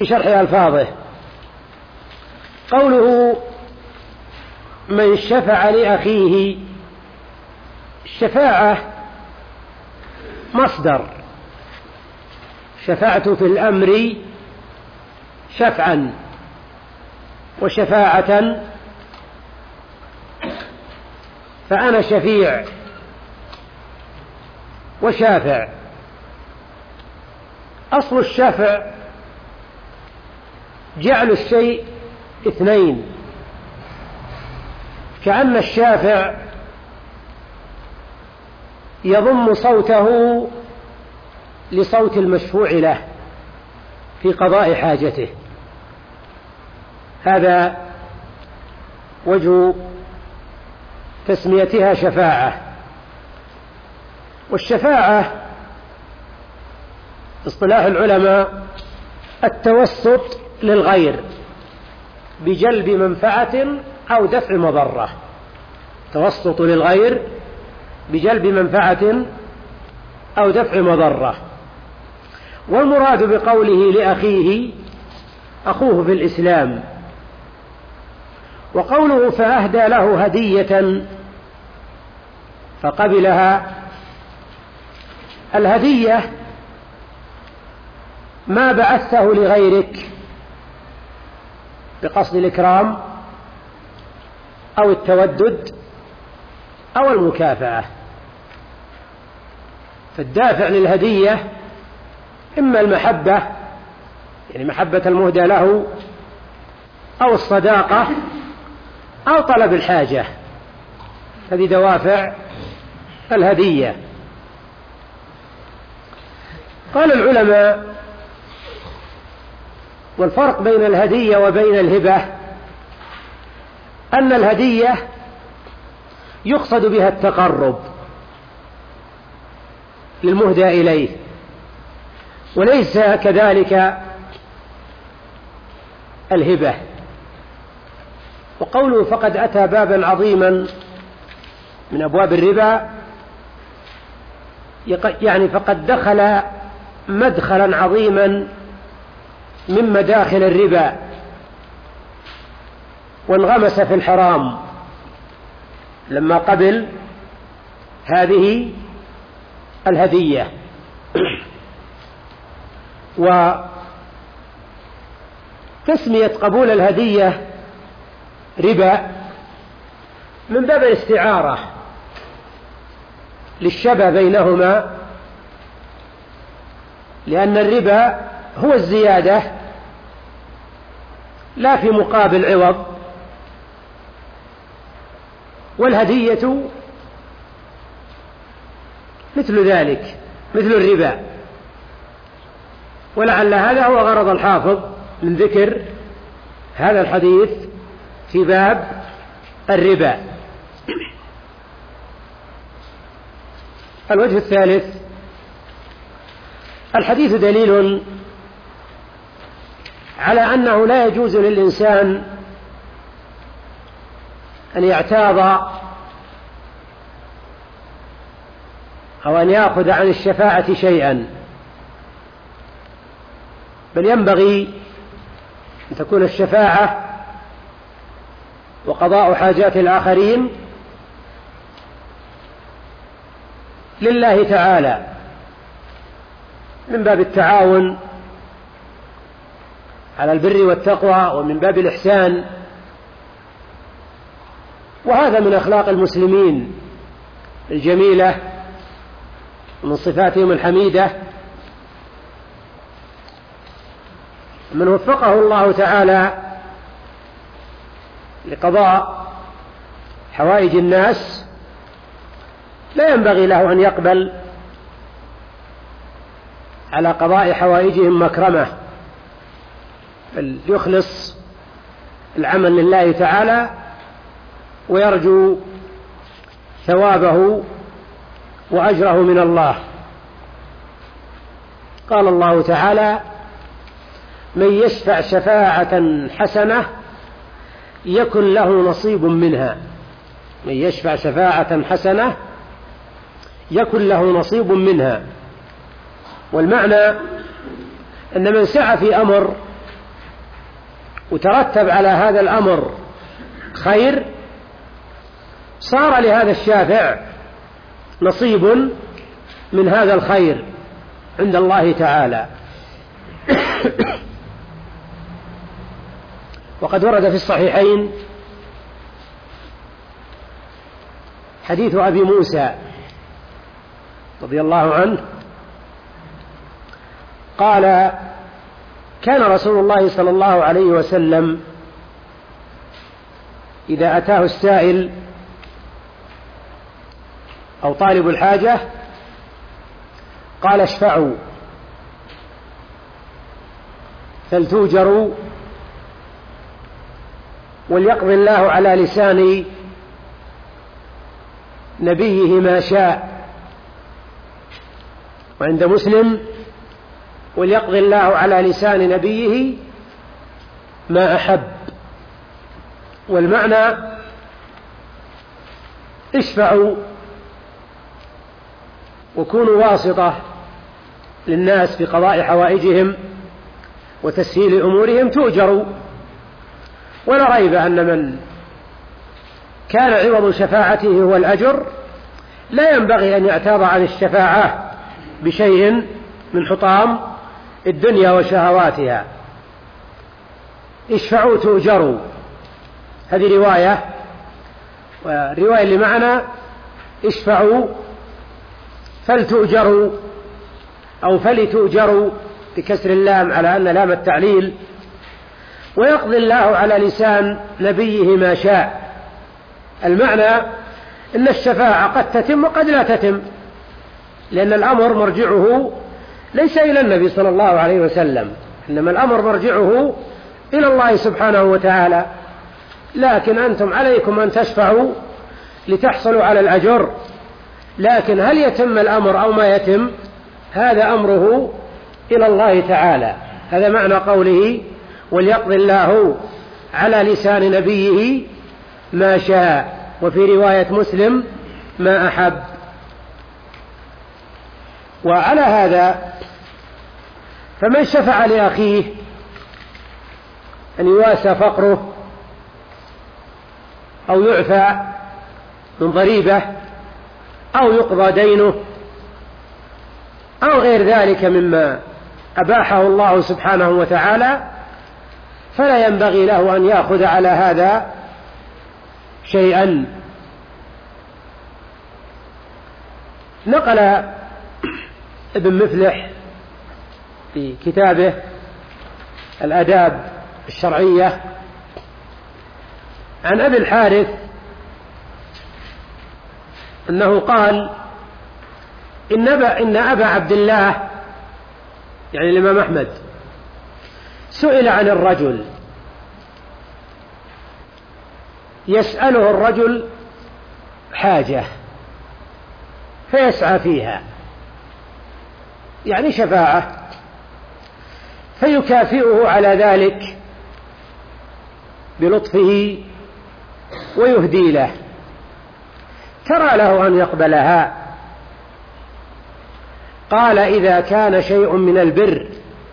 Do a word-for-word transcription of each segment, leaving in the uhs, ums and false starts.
في شرح ألفاظه. قوله من شفع لأخيه، الشفاعة مصدر، شفعت في الأمر شفعا وشفاعة، فأنا شفيع وشافع. أصل الشفع جعل الشيء اثنين، كأن الشافع يضم صوته لصوت المشفوع له في قضاء حاجته. هذا وجه تسميتها شفاعة. والشفاعة اصطلاح العلماء التوسط للغير بجلب منفعة أو دفع مضرة، توسط للغير بجلب منفعة أو دفع مضرة. والمراد بقوله لأخيه أخوه في الإسلام. وقوله فأهدى له هدية فقبلها، الهدية ما بعثته لغيرك بقصد الإكرام أو التودد أو المكافأة. فالدافع للهدية إما المحبة، يعني محبة المهدى له، أو الصداقة، أو طلب الحاجة. هذه دوافع الهدية. قال العلماء والفرق بين الهدية وبين الهبة أن الهدية يقصد بها التقرب للمهدى إليه، وليس كذلك الهبة. وقوله فقد أتى بابا عظيما من أبواب الربا، يعني فقد دخل مدخلا عظيما من مداخل الربا وانغمس في الحرام لما قبل هذه الهدية. وتسمية قبول الهدية ربا من باب الاستعارة للشبه بينهما، لأن الربا هو الزيادة لا في مقابل عوض، والهدية مثل ذلك، مثل الربا. ولعل هذا هو غرض الحافظ من ذكر هذا الحديث في باب الربا. الوجه الثالث، الحديث دليل على أنه لا يجوز للإنسان أن يعتاض أو أن يأخذ عن الشفاعة شيئا، بل ينبغي أن تكون الشفاعة وقضاء حاجات الآخرين لله تعالى من باب التعاون على البر والتقوى ومن باب الإحسان. وهذا من أخلاق المسلمين الجميلة ومن صفاتهم الحميدة. من وفقه الله تعالى لقضاء حوائج الناس لا ينبغي له أن يقبل على قضاء حوائجهم مكرمة، بل يخلص العمل لله تعالى ويرجو ثوابه وأجره من الله. قال الله تعالى من يشفع شفاعة حسنة يكن له نصيب منها. من يشفع شفاعة حسنة يكن له نصيب منها. والمعنى أن من سعى في أمر وترتب على هذا الأمر خير، صار لهذا الشافع نصيب من هذا الخير عند الله تعالى. وقد ورد في الصحيحين حديث أبي موسى رضي الله عنه قال: كان رسول الله صلى الله عليه وسلم إذا أتاه السائل أو طالب الحاجة قال: اشفعوا فلتوجروا وليقضي الله على لسان نبيه ما شاء. وعند مسلم: وليقضي الله على لسان نبيه ما أحب. والمعنى: اشفعوا وكونوا واسطة للناس في قضاء حوائجهم وتسهيل أمورهم تؤجروا. ولا ريب أن من كان عوض شفاعته هو الأجر لا ينبغي أن يعتاض عن الشفاعة بشيء من حطام الدنيا وشهواتها. اشفعوا تؤجروا، هذه رواية. والرواية اللي معنا: اشفعوا فلتؤجروا أو فلتؤجروا بكسر اللام على أن لام التعليل. ويقضي الله على لسان نبيه ما شاء. المعنى أن الشفاعة قد تتم وقد لا تتم، لأن الأمر مرجعه ليس إلى النبي صلى الله عليه وسلم، إنما الأمر مرجعه إلى الله سبحانه وتعالى. لكن أنتم عليكم أن تشفعوا لتحصلوا على الأجر، لكن هل يتم الأمر أو ما يتم هذا أمره إلى الله تعالى. هذا معنى قوله: وليقضي الله على لسان نبيه ما شاء. وفي رواية مسلم: ما أحب. وعلى هذا فمن شفع لأخيه أن يواسى فقره أو يعفى من ضريبة أو يقضى دينه أو غير ذلك مما أباحه الله سبحانه وتعالى، فلا ينبغي له أن يأخذ على هذا شيئا. نقل ابن مفلح في كتابه الآداب الشرعية عن أبي الحارث أنه قال: إن أبا, إن أبا عبد الله، يعني الإمام أحمد، سئل عن الرجل يسأله الرجل حاجة فيسعى فيها، يعني شفاعة، فيكافئه على ذلك بلطفه ويهدي له، ترى له أن يقبلها؟ قال: إذا كان شيء من البر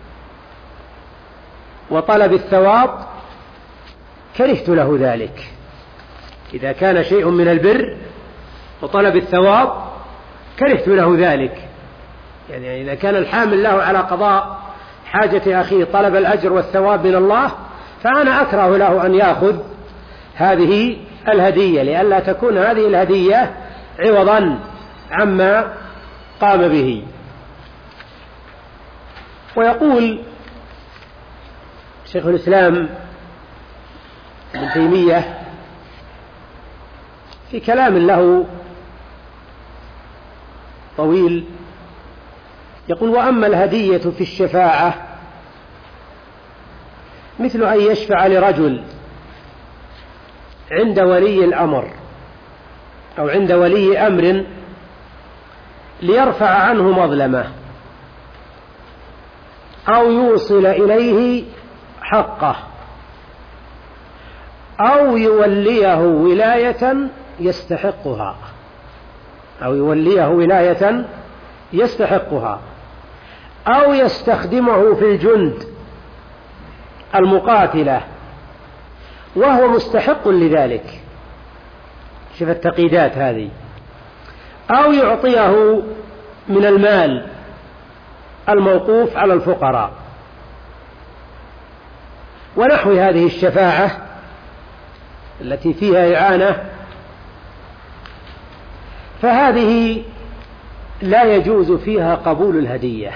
وطلب الثواب كرهت له ذلك. إذا كان شيء من البر وطلب الثواب كرهت له ذلك، يعني إذا كان الحامل له على قضاء حاجة أخيه طلب الأجر والثواب من الله، فأنا أكره له أن يأخذ هذه الهدية، لئلا تكون هذه الهدية عوضا عما قام به. ويقول شيخ الإسلام ابن تيمية في كلام له طويل، يقول: وأما الهدية في الشفاعة مثل أن يشفع لرجل عند ولي الأمر أو عند ولي أمر ليرفع عنه مظلمة أو يوصل إليه حقه أو يوليه ولاية يستحقها أو يوليه ولاية يستحقها أو يستخدمه في الجند المقاتلة وهو مستحق لذلك، شوف التقييدات هذه، أو يعطيه من المال الموقوف على الفقراء ونحو هذه الشفاعة التي فيها إعانة، فهذه لا يجوز فيها قبول الهدية،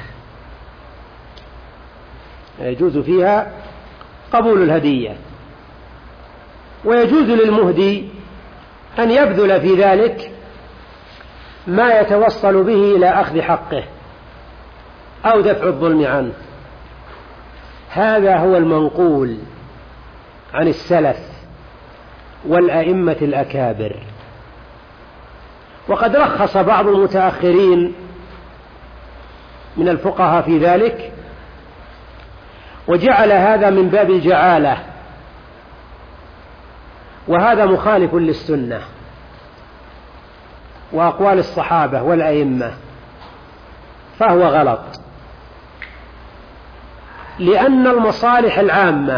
لا يجوز فيها قبول الهدية، ويجوز للمهدي أن يبذل في ذلك ما يتوصل به إلى أخذ حقه أو دفع الظلم عنه. هذا هو المنقول عن السلف والأئمة الأكابر. وقد رخص بعض المتأخرين من الفقهاء في ذلك، وجعل هذا من باب الجعالة، وهذا مخالف للسنة وأقوال الصحابة والأئمة، فهو غلط، لأن المصالح العامة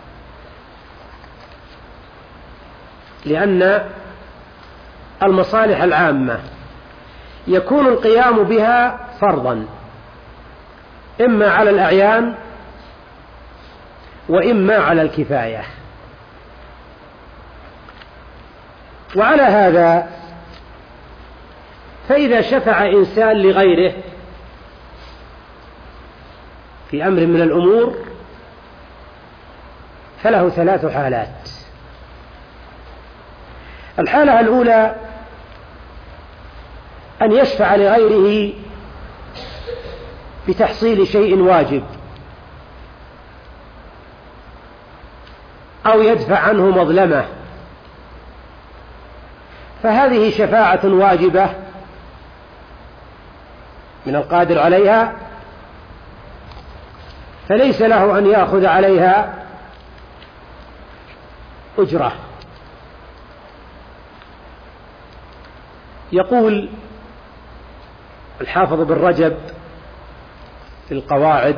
لأن المصالح العامة يكون القيام بها فرضا، إما على الأعيان وإما على الكفاية. وعلى هذا فإذا شفع إنسان لغيره في أمر من الأمور فله ثلاث حالات. الحالة الأولى أن يشفع لغيره بتحصيل شيء واجب أو يدفع عنه مظلمة، فهذه شفاعة واجبة من القادر عليها، فليس له أن يأخذ عليها أجرة. يقول الحافظ بن رجب في القواعد: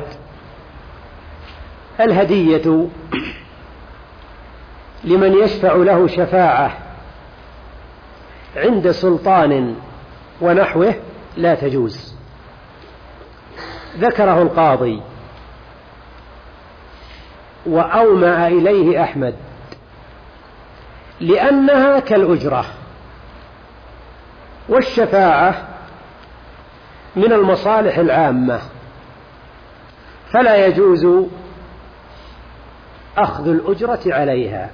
الهدية لمن يشفع له شفاعة عند سلطان ونحوه لا تجوز. ذكره القاضي وأومأ إليه أحمد لأنها كالأجرة، والشفاعة من المصالح العامة فلا يجوز أخذ الأجرة عليها.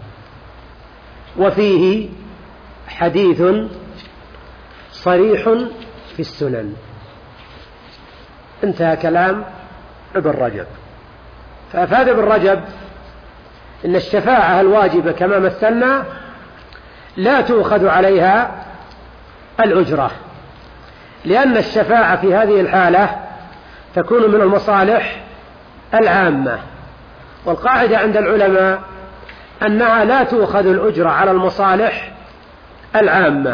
وفيه حديث صريح في السنن. انتهى كلام ابن رجب. فأفاد ابن رجب إن الشفاعة الواجبة كما مثلنا لا تؤخذ عليها الأجرة، لأن الشفاعة في هذه الحالة تكون من المصالح العامة، والقاعدة عند العلماء أنها لا تؤخذ الأجرة على المصالح العامة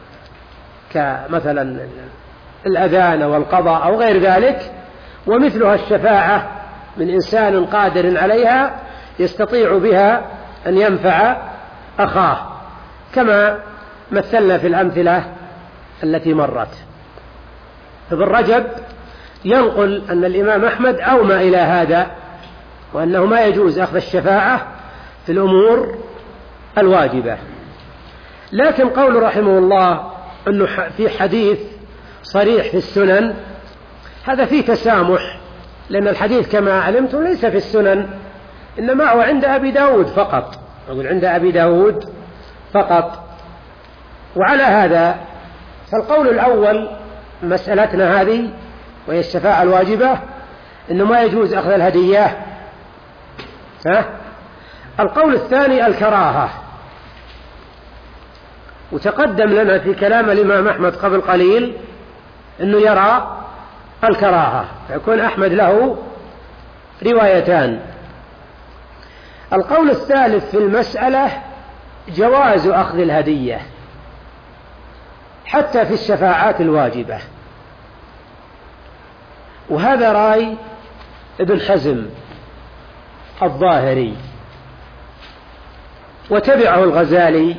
كمثلا الأذان والقضاء أو غير ذلك، ومثلها الشفاعة من إنسان قادر عليها يستطيع بها أن ينفع أخاه، كما مثلنا في الأمثلة التي مرت. ابن رجب ينقل أن الإمام أحمد أومى إلى هذا، وأنه ما يجوز أخذ الشفاعة في الأمور الواجبة. لكن قول رحمه الله أنه في حديث صريح في السنن، هذا فيه تسامح، لأن الحديث كما علمتم ليس في السنن، إنما هو عند أبي داود فقط، أقول عند أبي داود فقط. وعلى هذا فالقول الأول مسألتنا هذه وهي الشفاعة الواجبة إنه ما يجوز أخذ الهدية. ها؟ القول الثاني الكراهة، وتقدم لنا في كلام الإمام أحمد قبل قليل أنه يرى الكراهة، فيكون أحمد له روايتان. القول الثالث في المسألة جواز أخذ الهدية حتى في الشفاعات الواجبة، وهذا رأي ابن حزم الظاهري وتبعه الغزالي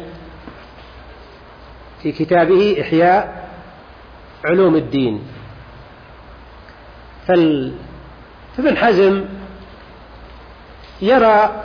في كتابه إحياء علوم الدين. فابن حزم يرى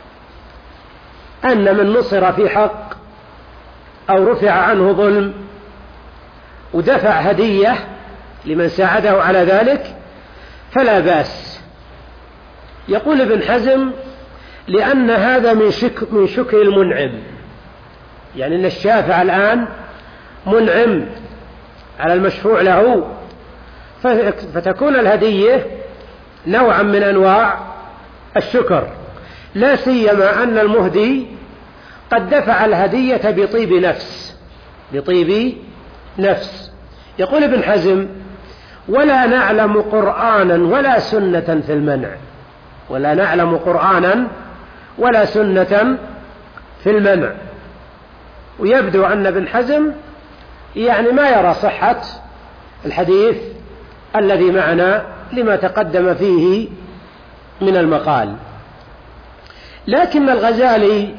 أن من نصر في حق أو رفع عنه ظلم ودفع هدية لمن ساعده على ذلك فلا بأس. يقول ابن حزم لأن هذا من شك من شكر المنعم، يعني أن الشافع الآن منعم على المشفوع له، فتكون الهدية نوعا من أنواع الشكر، لا سيما أن المهدي قد دفع الهدية بطيب نفس بطيب نفس. يقول ابن حزم ولا نعلم قرآنا ولا سنة في المنع، ولا نعلم قرآنا ولا سنة في المنع. ويبدو أن ابن حزم يعني ما يرى صحة الحديث الذي معنا لما تقدم فيه من المقال. لكن الغزالي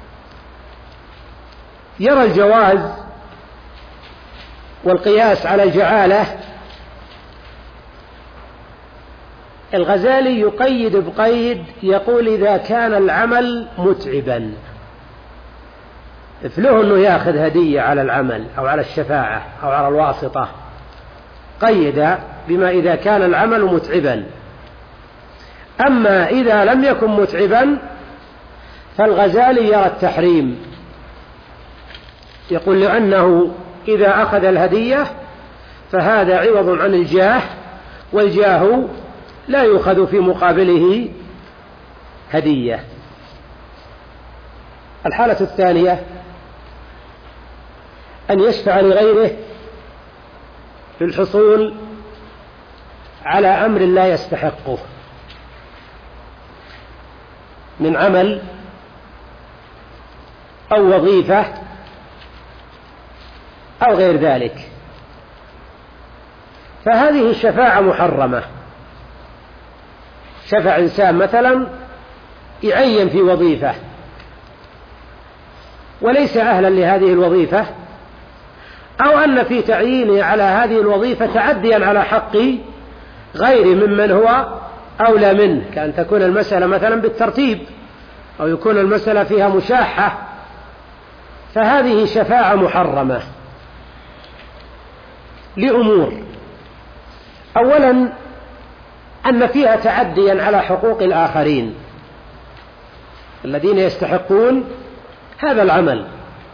يرى الجواز والقياس على الجعالة. الغزالي يقيد بقيد، يقول إذا كان العمل متعبا، فله أنه يأخذ هدية على العمل أو على الشفاعة أو على الواسطة، قيد بما إذا كان العمل متعبا. أما إذا لم يكن متعبا فالغزالي يرى التحريم، يقول لأنه إذا أخذ الهدية فهذا عوض عن الجاه، والجاه لا يؤخذ في مقابله هدية. الحالة الثانية أن يشفع لغيره في الحصول على أمر لا يستحقه من عمل أو وظيفة أو غير ذلك، فهذه الشفاعة محرمة. شفع إنسان مثلا يعين في وظيفة وليس أهلا لهذه الوظيفة، أو أن في تعيينه على هذه الوظيفة تعديا على حق غير ممن هو أولى منه، كأن تكون المسألة مثلا بالترتيب أو يكون المسألة فيها مشاحة، فهذه شفاعة محرمة لأمور: أولا أن فيها تعديا على حقوق الآخرين الذين يستحقون هذا العمل.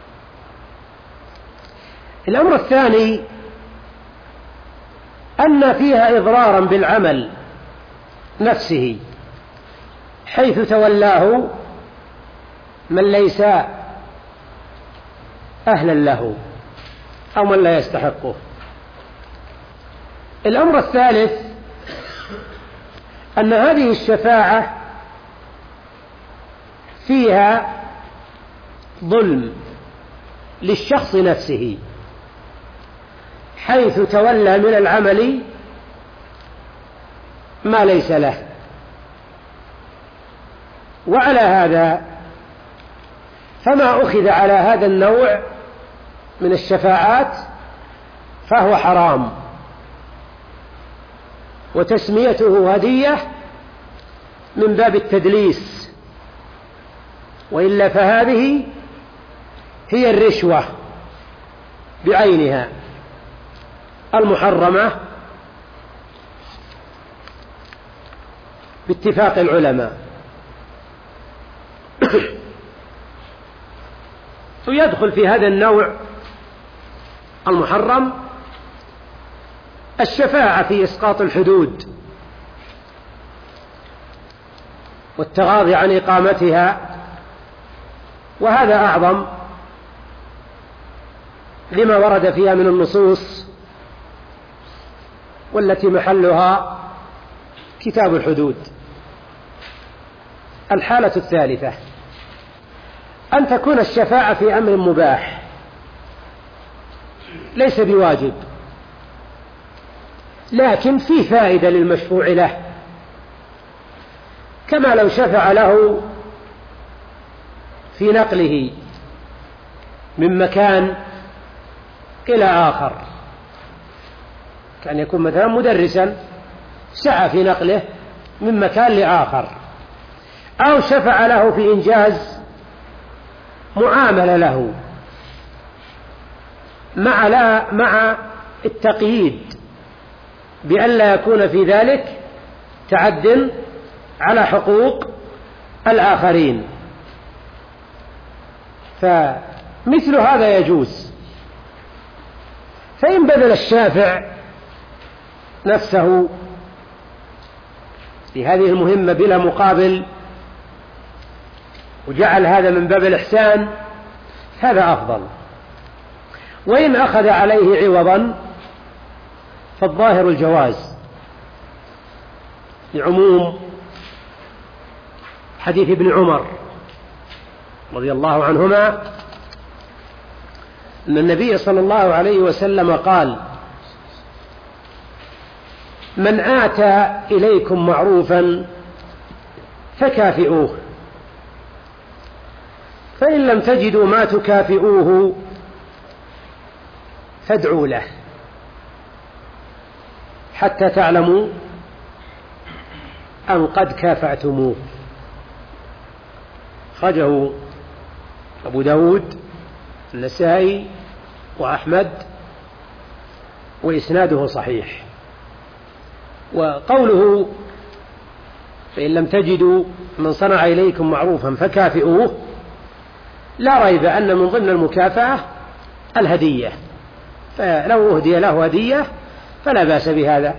الأمر الثاني أن فيها إضرارا بالعمل نفسه، حيث تولاه من ليس أهلا له أو من لا يستحقه. الأمر الثالث أن هذه الشفاعة فيها ظلم للشخص نفسه، حيث تولى من العمل ما ليس له. وعلى هذا فما أخذ على هذا النوع من الشفاعات فهو حرام، وتسميته هدية من باب التدليس، وإلا فهذه هي الرشوة بعينها المحرمة باتفاق العلماء. ويدخل في هذا النوع المحرم الشفاعة في إسقاط الحدود والتغاضي عن إقامتها، وهذا أعظم لما ورد فيها من النصوص والتي محلها كتاب الحدود. الحالة الثالثة أن تكون الشفاعة في أمر مباح ليس بواجب، لكن فيه فائدة للمشفوع له، كما لو شفع له في نقله من مكان إلى آخر، كان يكون مثلا مدرسا سعى في نقله من مكان لآخر، أو شفع له في إنجاز معاملة له مع لا مع التقييد بأن لا يكون في ذلك تعد على حقوق الآخرين، فمثل هذا يجوز. فإن بذل الشافع نفسه لهذه المهمة بلا مقابل وجعل هذا من باب الإحسان هذا أفضل. وإن أخذ عليه عوضا فالظاهر الجواز لعموم حديث ابن عمر رضي الله عنهما أن النبي صلى الله عليه وسلم قال: من آتى إليكم معروفا فكافئوه، فإن لم تجدوا ما تكافئوه فادعوا له حتى تعلموا أن قد كافأتموه. أخرجه أبو داود النسائي وأحمد وإسناده صحيح. وقوله فإن لم تجدوا من صنع إليكم معروفا فكافئوه، لا ريب أن من ضمن المكافأة الهدية، فلو أهدي له هدية فلا بأس بهذا.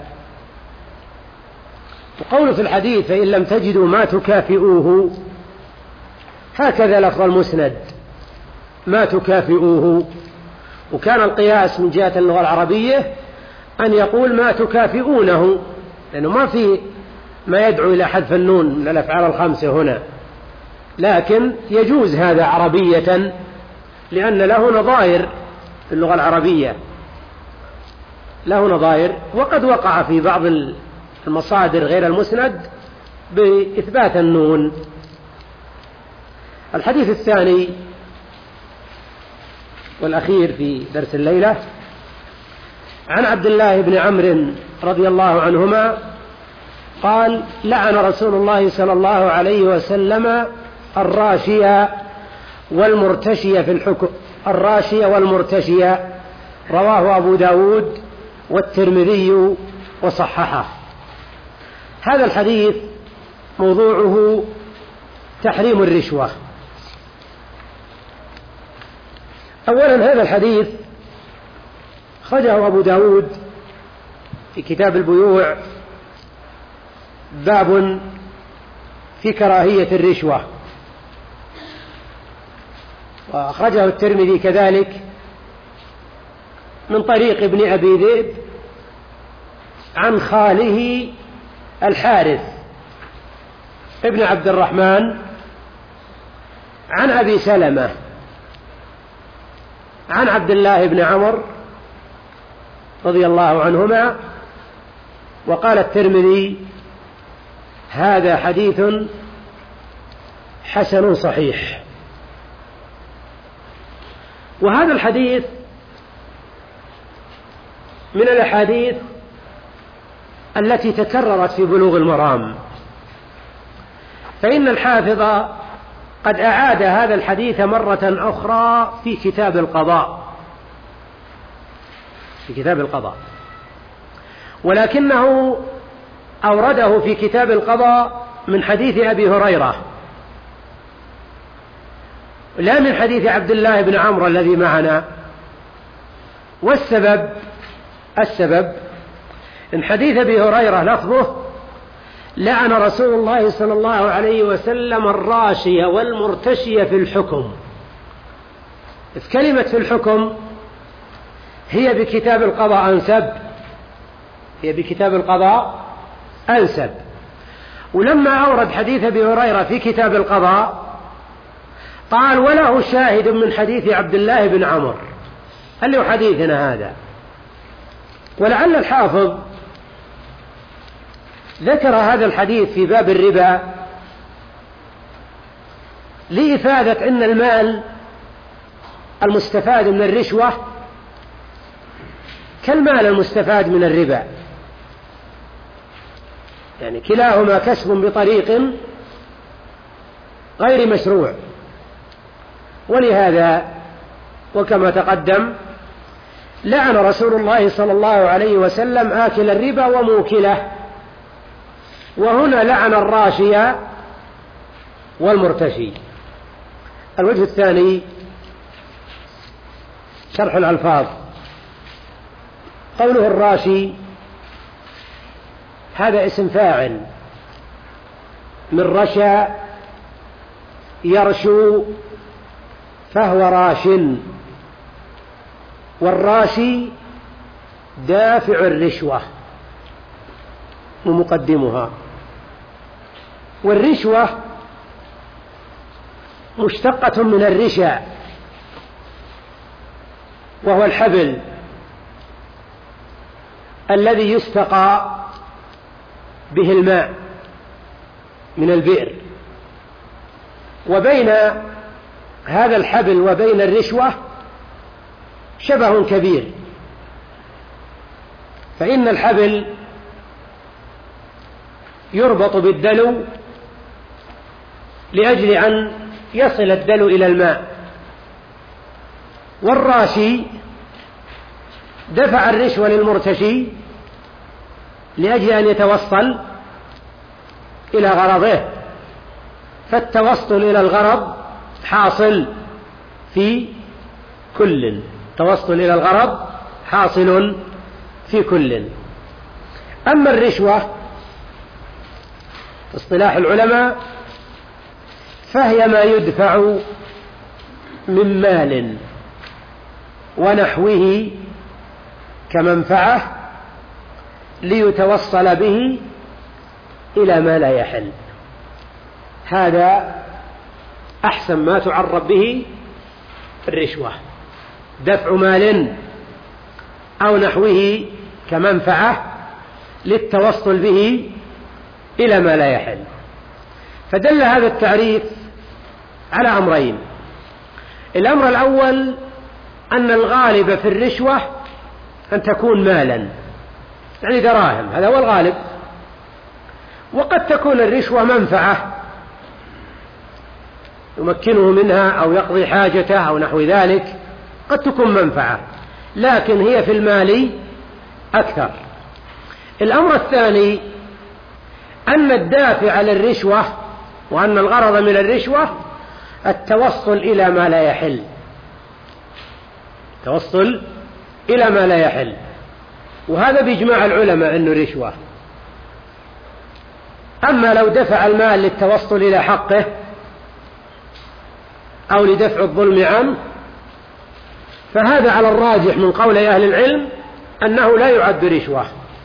وقوله في الحديث فإن لم تجدوا ما تكافئوه، هكذا لفظ المسند ما تكافئوه، وكان القياس من جهة اللغة العربية أن يقول ما تكافئونه، لأنه ما في ما يدعو إلى حذف النون من الأفعال الخمسة هنا، لكن يجوز هذا عربية لأن له نظائر في اللغة العربية، له نظائر. وقد وقع في بعض المصادر غير المسند بإثبات النون. الحديث الثاني والأخير في درس الليلة عن عبد الله بن عمرو رضي الله عنهما قال: لعن رسول الله صلى الله عليه وسلم الراشية والمرتشية في الحكم الراشية والمرتشية، رواه أبو داود والترمذي وصححه. هذا الحديث موضوعه تحريم الرشوة. أولا هذا الحديث خرجه أبو داود في كتاب البيوع باب في كراهية الرشوة، وأخرجه الترمذي كذلك من طريق ابن أبي ذئب عن خاله الحارث ابن عبد الرحمن عن أبي سلمة عن عبد الله بن عمر رضي الله عنهما. وقال الترمذي: هذا حديث حسن صحيح. وهذا الحديث من الأحاديث التي تكررت في بلوغ المرام، فإن الحافظ قد أعاد هذا الحديث مرة أخرى في كتاب القضاء في كتاب القضاء ولكنه أورده في كتاب القضاء من حديث أبي هريرة لا من حديث عبد الله بن عمرو الذي معنا. والسبب السبب إن حديث أبي هريرة لفظه: لعن رسول الله صلى الله عليه وسلم الراشية والمرتشية في الحكم. في كلمة في الحكم هي بكتاب القضاء أنسب هي بكتاب القضاء أنسب. ولما أورد حديث أبي هريرة في كتاب القضاء قال: وله شاهد من حديث عبد الله بن عمرو. هل له حديثنا هذا؟ ولعل الحافظ ذكر هذا الحديث في باب الربا لإفادة أن المال المستفاد من الرشوة كالمال المستفاد من الربا، يعني كلاهما كسب بطريق غير مشروع. ولهذا وكما تقدم لعن رسول الله صلى الله عليه وسلم آكل الربا وموكله، وهنا لعن الراشي والمرتشي. الوجه الثاني شرح الألفاظ. قوله الراشي هذا اسم فاعل من رشى يرشو فهو راش، والراشي دافع الرشوة ومقدمها. والرشوة مشتقة من الرشا وهو الحبل الذي يستقى به الماء من البئر، وبين هذا الحبل وبين الرشوة شبه كبير، فإن الحبل يربط بالدلو لأجل أن يصل الدلو إلى الماء، والراشي دفع الرشوة للمرتشي لأجل أن يتوصل إلى غرضه، فالتوصل إلى الغرض حاصل في كل، توصل إلى الغرض حاصل في كل. أما الرشوة اصطلاح العلماء فهي ما يدفع من مال ونحوه كمنفعة ليتوصل به إلى ما لا يحل. هذا أحسن ما تعرف به الرشوة، دفع مال أو نحوه كمنفعة للتوصل به إلى ما لا يحل. فدل هذا التعريف على أمرين. الأمر الأول أن الغالب في الرشوة أن تكون مالا، يعني دراهم، هذا هو الغالب. وقد تكون الرشوة منفعة يمكنه منها أو يقضي حاجته أو نحو ذلك، قد تكون منفعة، لكن هي في المال أكثر. الأمر الثاني أن الدافع للرشوة وأن الغرض من الرشوة التوصل إلى ما لا يحل، توصل إلى ما لا يحل، وهذا بإجماع العلماء أنه رشوة. أما لو دفع المال للتوصل إلى حقه أو لدفع الظلم عنه فهذا على الراجح من قول أهل العلم أنه لا يعد رشوة،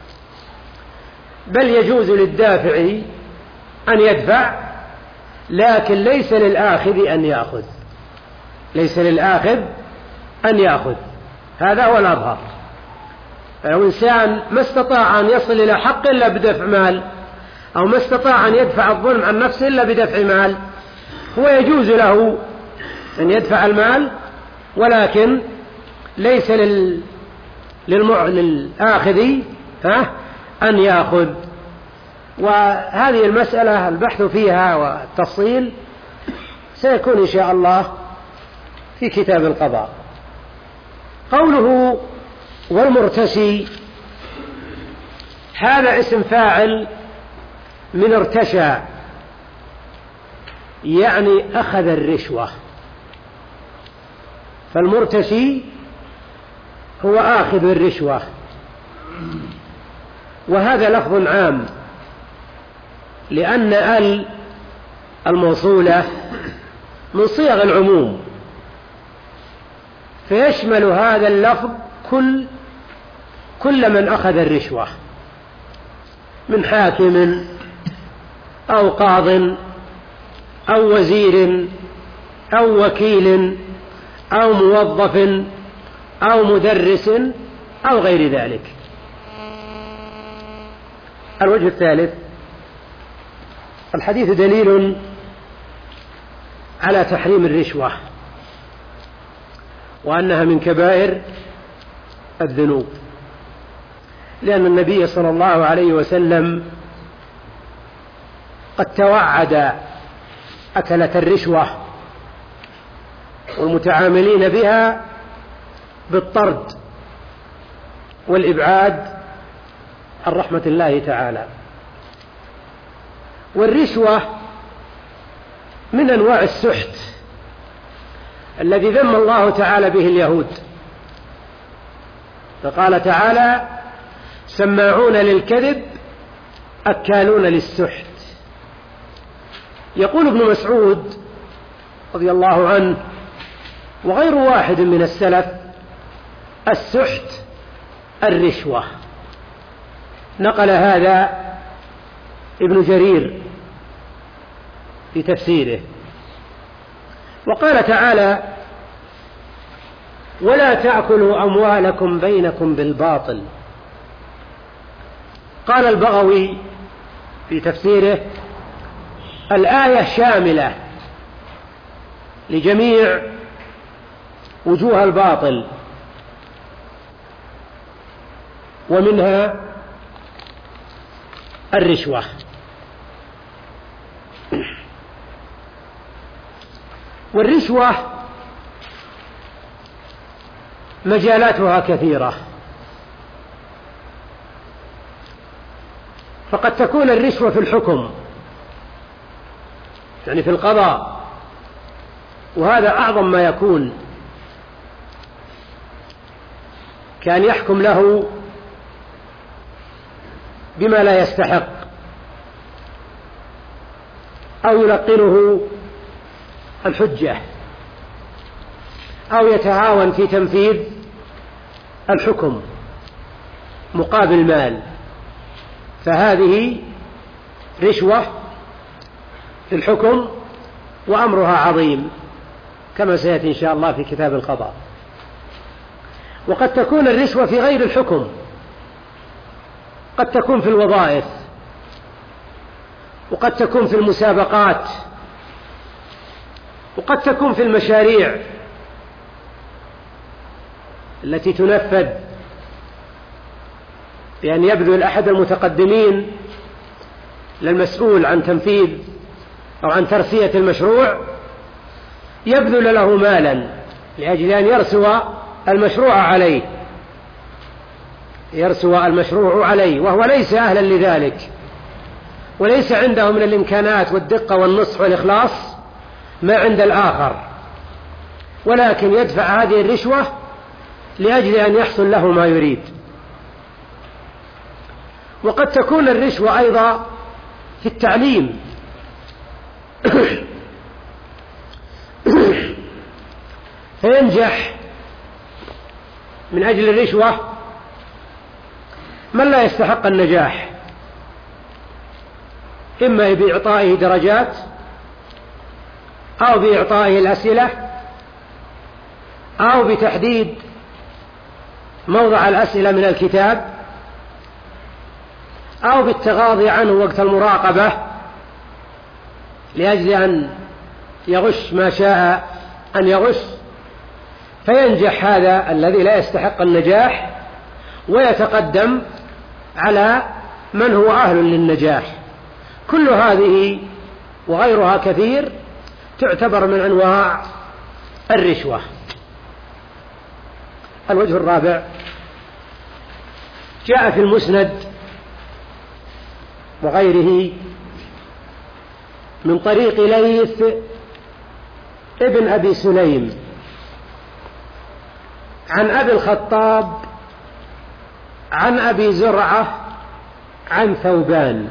بل يجوز للدافع أن يدفع، لكن ليس للآخذ أن يأخذ، ليس للآخذ أن يأخذ، هذا هو الأظهر. لو إنسان ما استطاع أن يصل إلى حق إلا بدفع مال، أو ما استطاع أن يدفع الظلم عن نفسه إلا بدفع مال، هو يجوز له أن يدفع المال، ولكن ليس لل... للمع... للآخذ ها أن يأخذ. وهذه المسألة البحث فيها والتفصيل سيكون إن شاء الله في كتاب القضاء. قوله والمرتشي هذا اسم فاعل من ارتشى، يعني أخذ الرشوة، فالمرتشي هو آخذ الرشوة، وهذا لفظ عام لأن ال الموصولة من صيغ العموم، فيشمل هذا اللفظ كل كل من أخذ الرشوة من حاكم أو قاض أو وزير أو وكيل أو موظف أو مدرس أو غير ذلك. الوجه الثالث الحديث دليل على تحريم الرشوة وأنها من كبائر الذنوب، لأن النبي صلى الله عليه وسلم قد توعد أكلة الرشوة والمتعاملين بها بالطرد والإبعاد عن رحمة الله تعالى. والرشوة من أنواع السحت الذي ذم الله تعالى به اليهود، فقال تعالى: سماعون للكذب أكالون للسحت. يقول ابن مسعود رضي الله عنه وغير واحد من السلف: السحت الرشوة. نقل هذا ابن جرير في تفسيره. وقال تعالى: ولا تأكلوا أموالكم بينكم بالباطل. قال البغوي في تفسيره: الآية شاملة لجميع وجوه الباطل، ومنها الرشوة. والرشوة مجالاتها كثيرة، فقد تكون الرشوة في الحكم، يعني في القضاء، وهذا أعظم ما يكون، كان يحكم له بما لا يستحق أو يلقنه الحجة أو يتهاون في تنفيذ الحكم مقابل مال، فهذه رشوة في الحكم وأمرها عظيم كما سيأتي إن شاء الله في كتاب القضاء. وقد تكون الرشوة في غير الحكم، قد تكون في الوظائف، وقد تكون في المسابقات، وقد تكون في المشاريع التي تنفذ بأن يبذل أحد المتقدمين للمسؤول عن تنفيذ أو عن ترسية المشروع، يبذل له مالا لأجل أن يرسو المشروع عليه يرسو المشروع عليه وهو ليس أهلا لذلك، وليس عنده من الإمكانات والدقة والنصح والإخلاص ما عند الآخر، ولكن يدفع هذه الرشوة لأجل أن يحصل له ما يريد. وقد تكون الرشوة أيضا في التعليم فينجح من أجل الرشوة من لا يستحق النجاح، إما بإعطائه درجات أو بإعطائه الأسئلة أو بتحديد موضع الأسئلة من الكتاب أو بالتغاضي عنه وقت المراقبة لأجل أن يغش ما شاء أن يغش، فينجح هذا الذي لا يستحق النجاح ويتقدم على من هو أهل للنجاح. كل هذه وغيرها كثير تعتبر من أنواع الرشوة. الوجه الرابع جاء في المسند وغيره من طريق ليث ابن أبي سليم عن أبي الخطاب عن أبي زرعة عن ثوبان،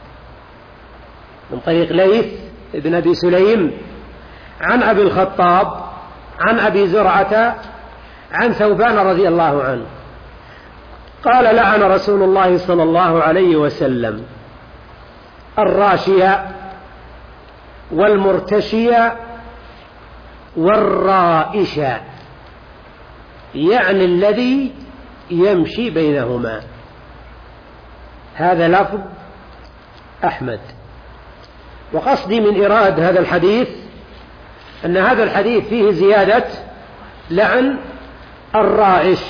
من طريق ليث ابن أبي سليم عن أبي الخطاب عن أبي زرعة عن ثوبان رضي الله عنه قال: لعن رسول الله صلى الله عليه وسلم الراشية والمرتشية والرائشة، يعني الذي يمشي بينهما. هذا لفظ أحمد. وقصدي من إراد هذا الحديث أن هذا الحديث فيه زيادة لعن الرائش.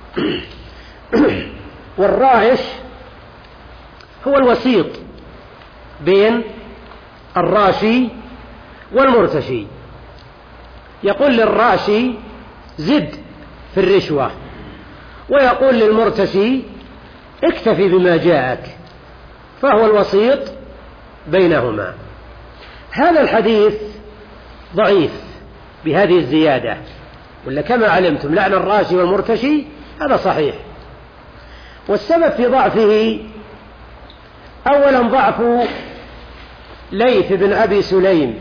والرائش هو الوسيط بين الراشي والمرتشي. يقول للراشي زد في الرشوة، ويقول للمرتشي اكتفي بما جاءك، فهو الوسيط بينهما. هذا الحديث ضعيف بهذه الزيادة، ولا كما علمتم لعن الراشي والمرتشي هذا صحيح. والسبب في ضعفه أولا ضعف ليث بن أبي سليم،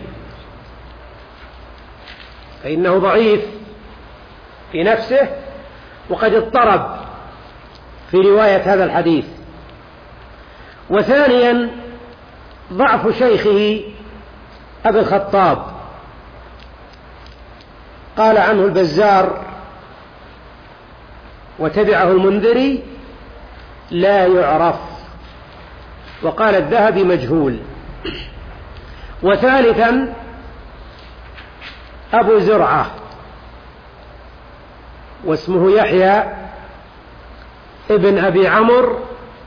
فإنه ضعيف في نفسه وقد اضطرب في رواية هذا الحديث. وثانيا ضعف شيخه أبي الخطاب، قال عنه البزار وتبعه المنذري لا يعرف، وقال الذهبي مجهول. وثالثا أبو زرعة واسمه يحيى ابن أبي عمرو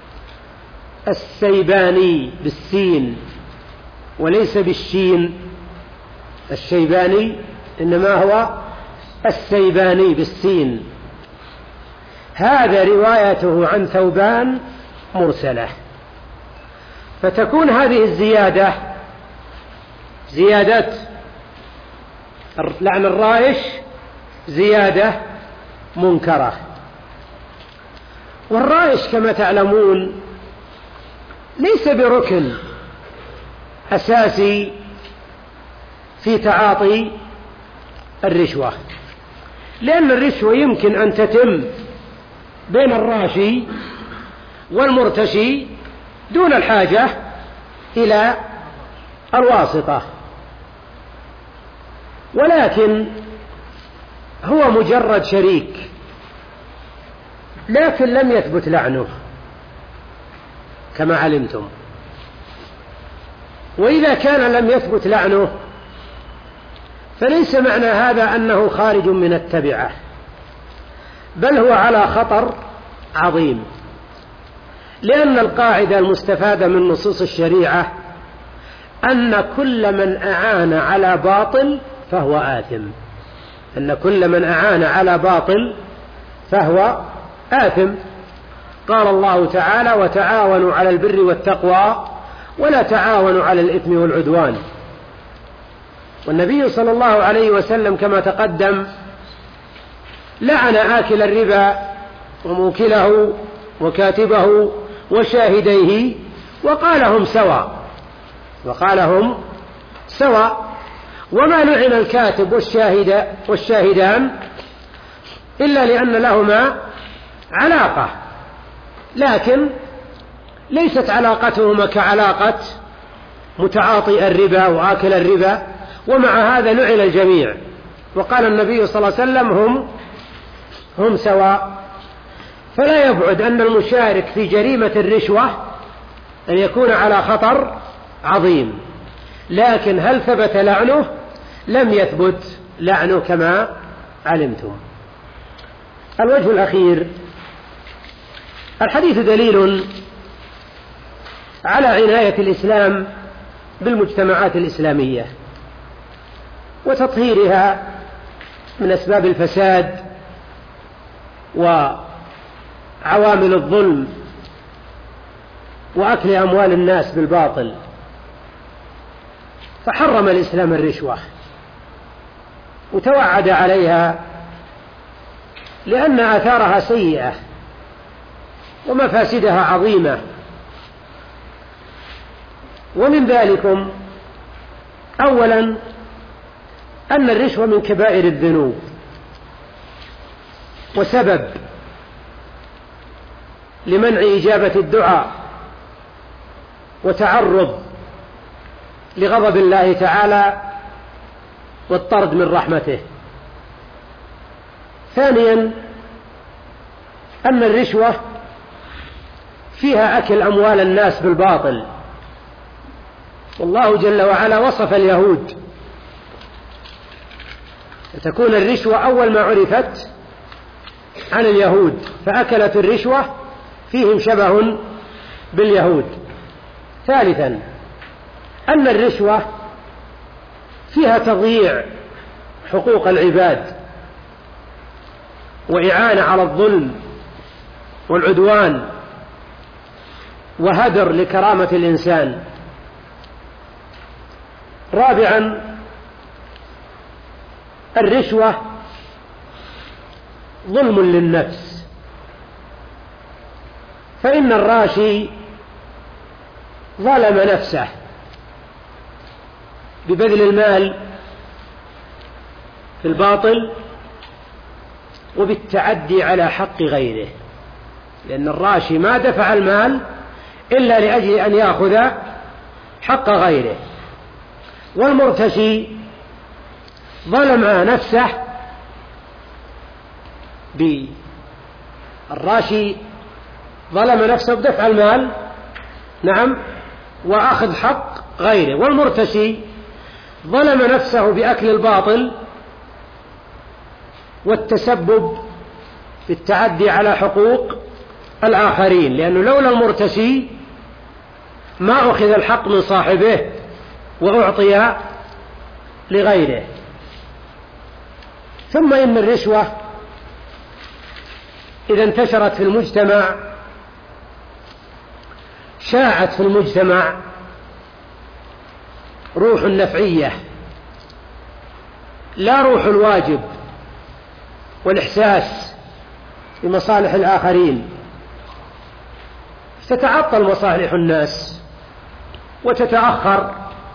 السيباني بالسين وليس بالشين، الشيباني إنما هو السيباني بالسين. هذا روايته عن ثوبان مرسلة، فتكون هذه الزيادة زيادة لعن الرائش زيادة منكرة. والرائش كما تعلمون ليس بركن أساسي في تعاطي الرشوة، لأن الرشوة يمكن أن تتم بين الراشي والمرتشي دون الحاجة إلى الواسطة، ولكن هو مجرد شريك لكن لم يثبت لعنه كما علمتم. وإذا كان لم يثبت لعنه فليس معنى هذا أنه خارج من التبعة، بل هو على خطر عظيم، لأن القاعدة المستفادة من نصوص الشريعة أن كل من أعان على باطل فهو آثم، أن كل من أعان على باطل فهو آثم. قال الله تعالى وتعاونوا على البر والتقوى ولا تعاونوا على الإثم والعدوان. والنبي صلى الله عليه وسلم كما تقدم لعن آكل الربا وموكله وكاتبه وشاهديه وقال هم سواء، وقال هم سواء. وما لعن الكاتب والشاهد والشاهدان إلا لأن لهما علاقة، لكن ليست علاقتهما كعلاقة متعاطي الربا وآكل الربا، ومع هذا لعن الجميع. وقال النبي صلى الله عليه وسلم هم هم سواء. فلا يبعد أن المشارك في جريمة الرشوة أن يكون على خطر عظيم، لكن هل ثبت لعنه؟ لم يثبت لعنه كما علمتم. الوجه الأخير، الحديث دليل على عناية الإسلام بالمجتمعات الإسلامية وتطهيرها من أسباب الفساد وعوامل الظلم وأكل أموال الناس بالباطل. فحرم الإسلام الرشوة وتوعد عليها لأن آثارها سيئة ومفاسدها عظيمة. ومن ذلكم أولا أن الرشوة من كبائر الذنوب وسبب لمنع إجابة الدعاء وتعرض لغضب الله تعالى والطرد من رحمته. ثانيا أن الرشوة فيها أكل أموال الناس بالباطل، والله جل وعلا وصف اليهود تكون الرشوة أول ما عرفت عن اليهود، فأكلت الرشوة فيهم شبه باليهود. ثالثا أن الرشوة فيها تضييع حقوق العباد وإعانة على الظلم والعدوان وهدر لكرامة الإنسان. رابعا الرشوة ظلم للنفس، فإن الراشي ظلم نفسه ببذل المال في الباطل وبالتعدي على حق غيره، لأن الراشي ما دفع المال إلا لأجل أن يأخذ حق غيره. والمرتشي ظلم نفسه بالراشي، ظلم نفسه بدفع المال نعم وأخذ حق غيره، والمرتشي ظلم نفسه بأكل الباطل والتسبب بالتعدي على حقوق الآخرين، لأنه لولا المرتشي ما أخذ الحق من صاحبه وأعطي لغيره. ثم إن الرشوة إذا انتشرت في المجتمع شاعت في المجتمع روح النفعية لا روح الواجب والإحساس بمصالح الآخرين، تتعطل مصالح الناس وتتأخر،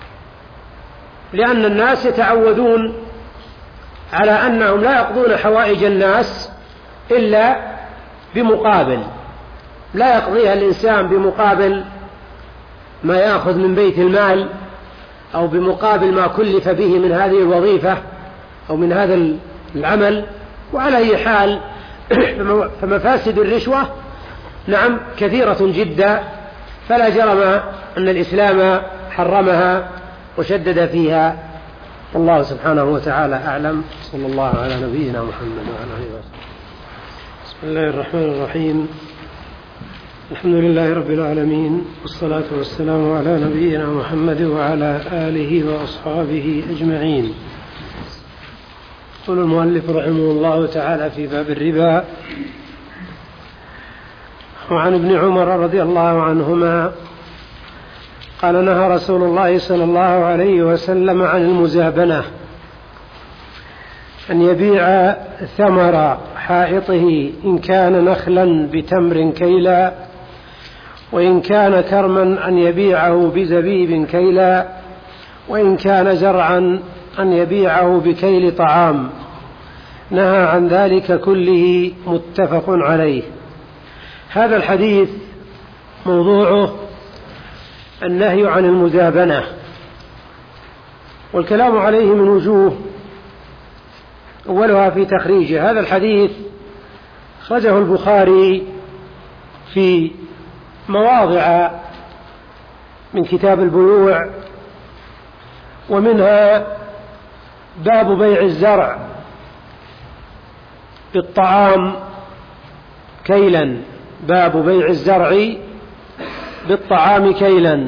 لأن الناس يتعودون على أنهم لا يقضون حوائج الناس إلا بمقابل، لا يقضيها الإنسان بمقابل ما يأخذ من بيت المال أو بمقابل ما كلف به من هذه الوظيفة أو من هذا العمل. وعلى أي حال فمفاسد الرشوة نعم كثيرة جدا، فلا جرم أن الإسلام حرمها وشدد فيها. والله سبحانه وتعالى أعلم. صلى الله على نبينا محمد وعلى آله وصحبه. بسم الله الرحمن الرحيم. الحمد لله رب العالمين، والصلاة والسلام على نبينا محمد وعلى آله وأصحابه أجمعين. يقول المؤلف رحمه الله تعالى في باب الربا: وعن ابن عمر رضي الله عنهما قال: نهى رسول الله صلى الله عليه وسلم عن المزابنة، أن يبيع ثمر حائطه إن كان نخلا بتمر كيلا، وإن كان كرما أن يبيعه بزبيب كيلا، وإن كان زرعا أن يبيعه بكيل طعام. نهى عن ذلك كله، متفق عليه. هذا الحديث موضوعه النهي عن المزابنة، والكلام عليه من وجوه، أولها في تخريجه. هذا الحديث أخرجه البخاري في مواضع من كتاب البيوع، ومنها باب بيع الزرع بالطعام كيلا، باب بيع الزرع بالطعام كيلا.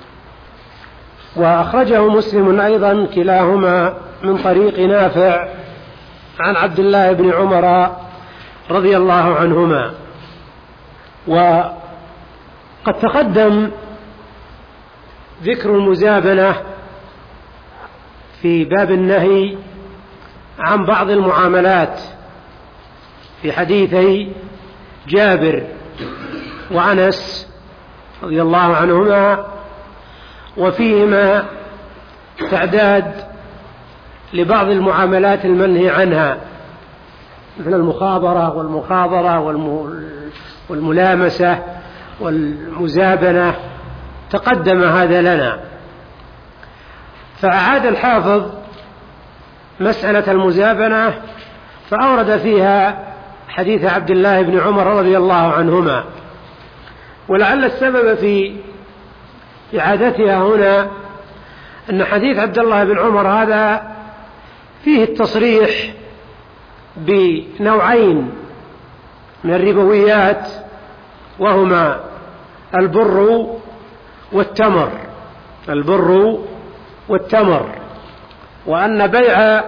وأخرجه مسلم أيضا كلاهما من طريق نافع عن عبد الله بن عمر رضي الله عنهما. وقد تقدم ذكر المزابنة في باب النهي عن بعض المعاملات في حديثي جابر وأنس رضي الله عنهما، وفيهما تعداد لبعض المعاملات المنهي عنها مثل المخابرة والمخاضرة والملامسة والمزابنة، تقدم هذا لنا. فأعاد الحافظ مسألة المزابنة فأورد فيها حديث عبد الله بن عمر رضي الله عنهما، ولعل السبب في إعادتها هنا أن حديث عبد الله بن عمر هذا فيه التصريح بنوعين من الربويات، وهما البر والتمر البر والتمر وأن بيع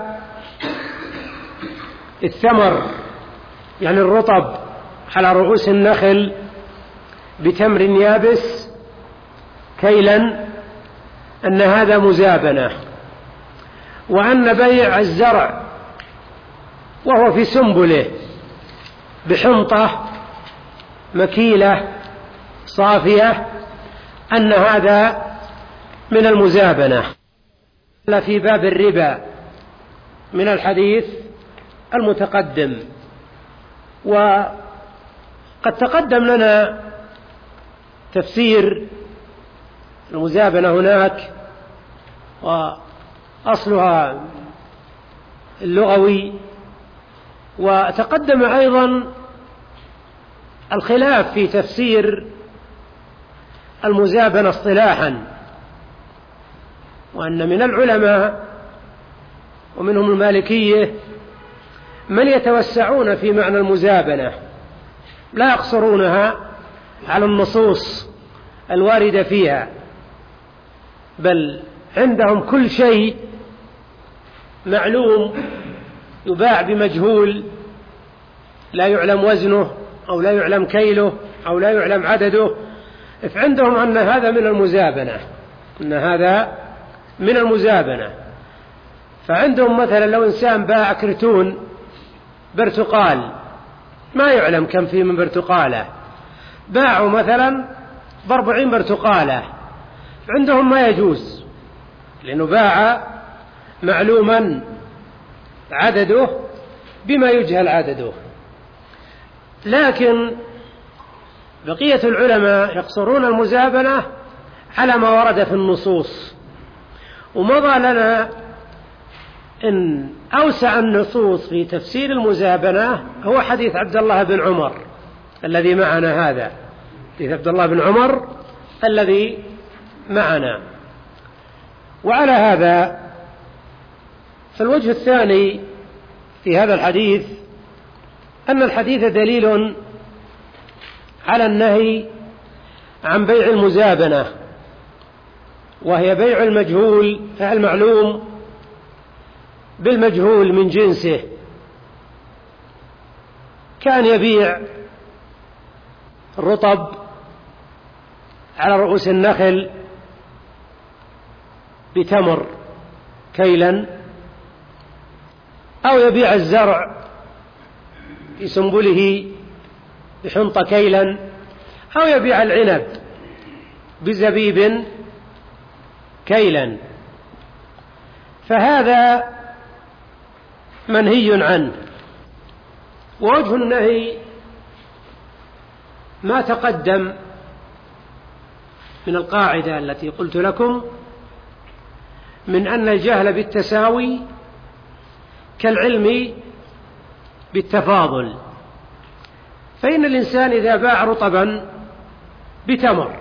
الثمر يعني الرطب على رؤوس النخل بتمر يابس كيلا أن هذا مزابنة، وأن بيع الزرع وهو في سنبله بحنطة مكيلة صافية أن هذا من المزابنة. في باب الربا من الحديث المتقدم، وقد تقدم لنا تفسير المزابنة هناك وأصلها اللغوي، وتقدم أيضا الخلاف في تفسير المزابنة اصطلاحا، وأن من العلماء ومنهم المالكية من يتوسعون في معنى المزابنة، لا يقصرونها على النصوص الواردة فيها، بل عندهم كل شيء معلوم يباع بمجهول لا يعلم وزنه أو لا يعلم كيله أو لا يعلم عدده، فعندهم أن هذا من المزابنة أن هذا من المزابنة. فعندهم مثلا لو إنسان باع كرتون برتقال ما يعلم كم فيه من برتقالة، باعوا مثلا بأربعين برتقالة، عندهم ما يجوز لأنه باع معلوما عدده بما يجهل عدده. لكن بقية العلماء يقصرون المزابنة على ما ورد في النصوص، ومضى لنا إن أوسع النصوص في تفسير المزابنة هو حديث عبد الله بن عمر الذي معنا هذا حديث عبد الله بن عمر الذي معنا. وعلى هذا فالوجه الثاني في هذا الحديث أن الحديث دليل على النهي عن بيع المزابنة، وهي بيع المجهول فالمعلوم بالمجهول من جنسه، كان يبيع الرطب على رؤوس النخل بتمر كيلا، أو يبيع الزرع في سنبله بحنطة كيلا، أو يبيع العنب بزبيب كيلا، فهذا منهي عنه. ووجه النهي ما تقدم من القاعدة التي قلت لكم من أن الجهل بالتساوي كالعلم بالتفاضل، فإن الإنسان إذا باع رطبا بتمر،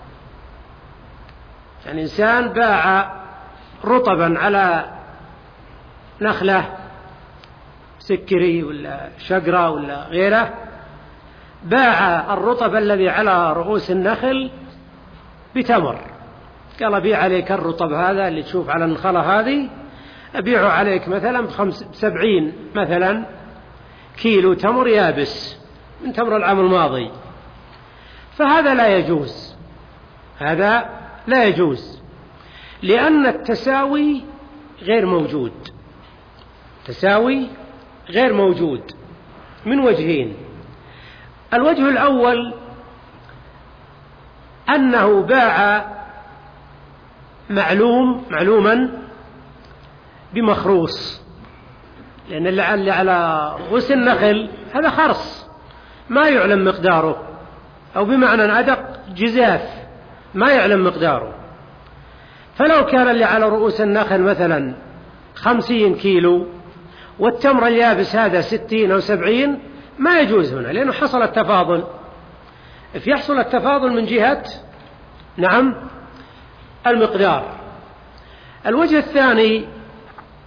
يعني إنسان باع رطبا على نخلة سكري ولا شجرة ولا غيره، باع الرطب الذي على رؤوس النخل بتمر، قال بيع عليك الرطب هذا اللي تشوف على النخلة هذه أبيعه عليك مثلا بخمس بسبعين مثلا كيلو تمر يابس من تمر العام الماضي، فهذا لا يجوز هذا لا يجوز لأن التساوي غير موجود تساوي غير موجود من وجهين. الوجه الأول أنه باع معلوم معلوما بمخروص، لأن اللي على رؤوس النخل هذا خرص ما يعلم مقداره، أو بمعنى أدق جزاف ما يعلم مقداره. فلو كان اللي على رؤوس النخل مثلا خمسين كيلو والتمر اليابس هذا ستين أو سبعين ما يجوز هنا، لأنه حصل التفاضل. فيحصل التفاضل من جهة نعم المقدار. الوجه الثاني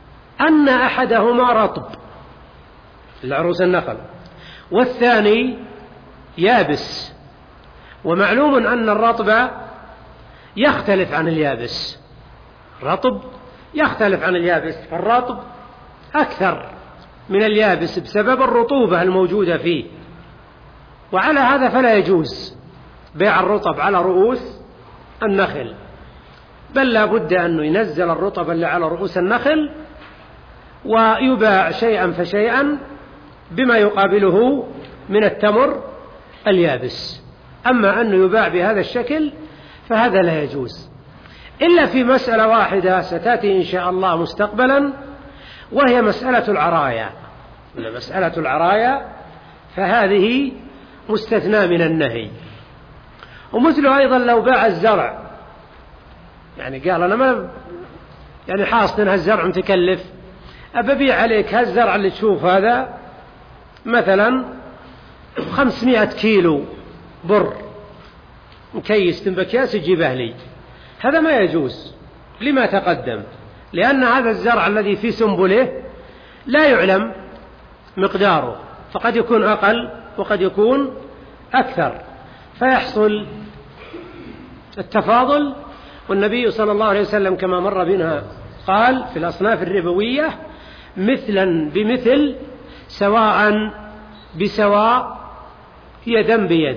أن أحدهما رطب العروس النخل والثاني يابس، ومعلوم أن الرطب يختلف عن اليابس، الرطب يختلف عن اليابس، فالرطب أكثر من اليابس بسبب الرطوبة الموجودة فيه، وعلى هذا فلا يجوز بيع الرطب على رؤوس النخل، بل لا بد أنه ينزل الرطب اللي على رؤوس النخل ويباع شيئا فشيئا بما يقابله من التمر اليابس. أما أنه يباع بهذا الشكل فهذا لا يجوز، إلا في مسألة واحدة ستأتي إن شاء الله مستقبلا، وهي مسألة العرايا. مسألة العرايا فهذه مستثنى من النهي. ومثله أيضا لو باع الزرع، يعني قال أنا ما يعني حاصل هالزرع متكلف، أبيع عليك هالزرع اللي تشوف هذا مثلا خمسمائة كيلو بر مكيس تنبكياس يجيبه لي، هذا ما يجوز لما تقدم، لأن هذا الزرع الذي في سنبله لا يعلم مقداره، فقد يكون أقل وقد يكون أكثر، فيحصل التفاضل. والنبي صلى الله عليه وسلم كما مر بنا قال في الأصناف الربوية مثلا بمثل سواء بسواء يدا بيد.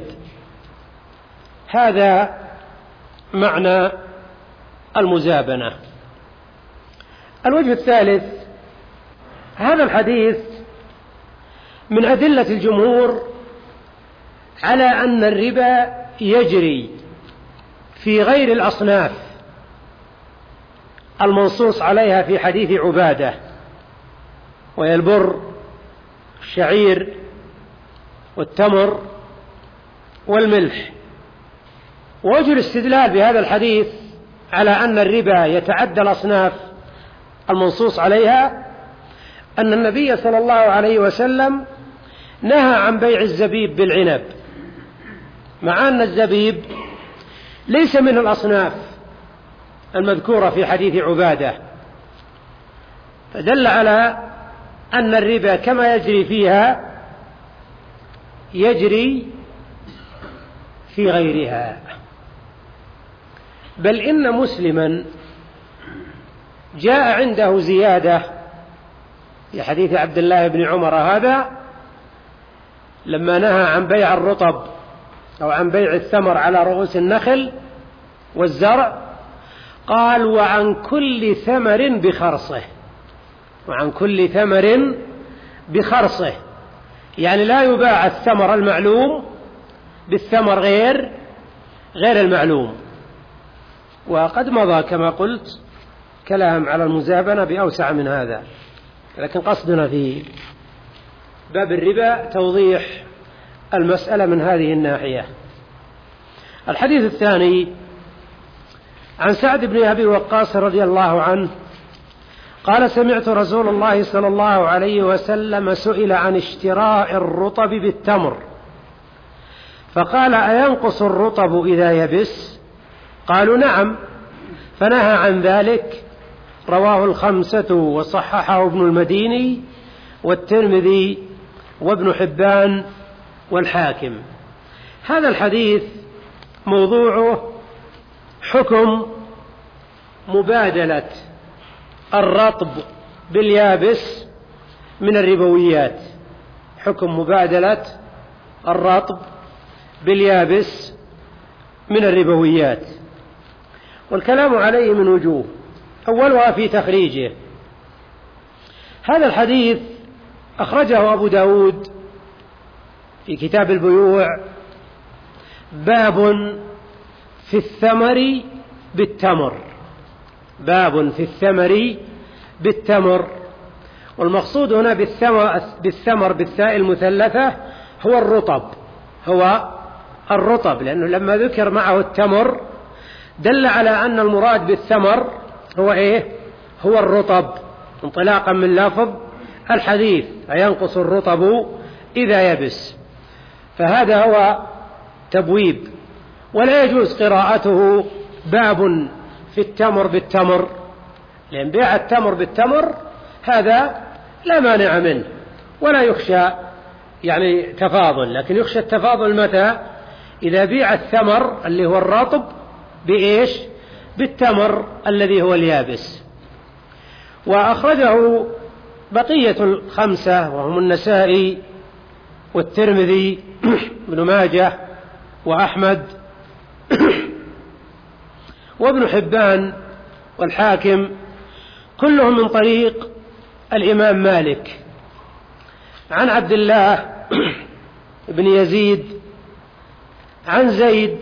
هذا معنى المزابنة. الوجه الثالث، هذا الحديث من أدلة الجمهور على أن الربا يجري في غير الأصناف المنصوص عليها في حديث عبادة، وهي البر الشعير والتمر والملح. ووجه الاستدلال بهذا الحديث على أن الربا يتعدى الأصناف المنصوص عليها أن النبي صلى الله عليه وسلم نهى عن بيع الزبيب بالعنب، مع أن الزبيب ليس من الأصناف المذكورة في حديث عبادة، فدل على أن الربا كما يجري فيها يجري في غيرها. بل إن مسلما جاء عنده زيادة في حديث عبد الله بن عمر هذا لما نهى عن بيع الرطب أو عن بيع الثمر على رؤوس النخل والزرع، قال وعن كل ثمر بخرصه، وعن كل ثمر بخرصه، يعني لا يباع الثمر المعلوم بالثمر غير غير المعلوم. وقد مضى كما قلت كلام على المزابنة بأوسع من هذا، لكن قصدنا في باب الربا توضيح المسألة من هذه الناحية. الحديث الثاني عن سعد بن أبي وقاص رضي الله عنه قال سمعت رسول الله صلى الله عليه وسلم سئل عن اشتراء الرطب بالتمر فقال أينقص الرطب إذا يبس؟ قالوا نعم، فنهى عن ذلك. رواه الخمسة وصححه ابن المديني والترمذي وابن حبان والحاكم. هذا الحديث موضوعه حكم مبادلة الرطب باليابس من الربويات، حكم مبادلة الرطب باليابس من الربويات. والكلام عليه من وجوه، أولها في تخريجه. هذا الحديث أخرجه أبو داود في كتاب البيوع باب في الثمر بالتمر، باب في الثمر بالتمر. والمقصود هنا بالثمر, بالثمر بالثاء المثلثة هو الرطب، هو الرطب، لأنه لما ذكر معه التمر دل على أن المراد بالثمر هو إيه؟ هو الرطب، انطلاقا من لفظ الحديث أينقص الرطب إذا يبس، فهذا هو تبويب. ولا يجوز قراءته باب في التمر بالتمر، لأن بيع التمر بالتمر هذا لا مانع منه ولا يخشى يعني تفاضل، لكن يخشى التفاضل متى؟ إذا بيع الثمر اللي هو الرطب بإيش؟ بالتمر الذي هو اليابس. وأخرجه بقية الخمسة وهم النسائي والترمذي بن ماجه وأحمد وابن حبان والحاكم، كلهم من طريق الإمام مالك عن عبد الله بن يزيد عن زيد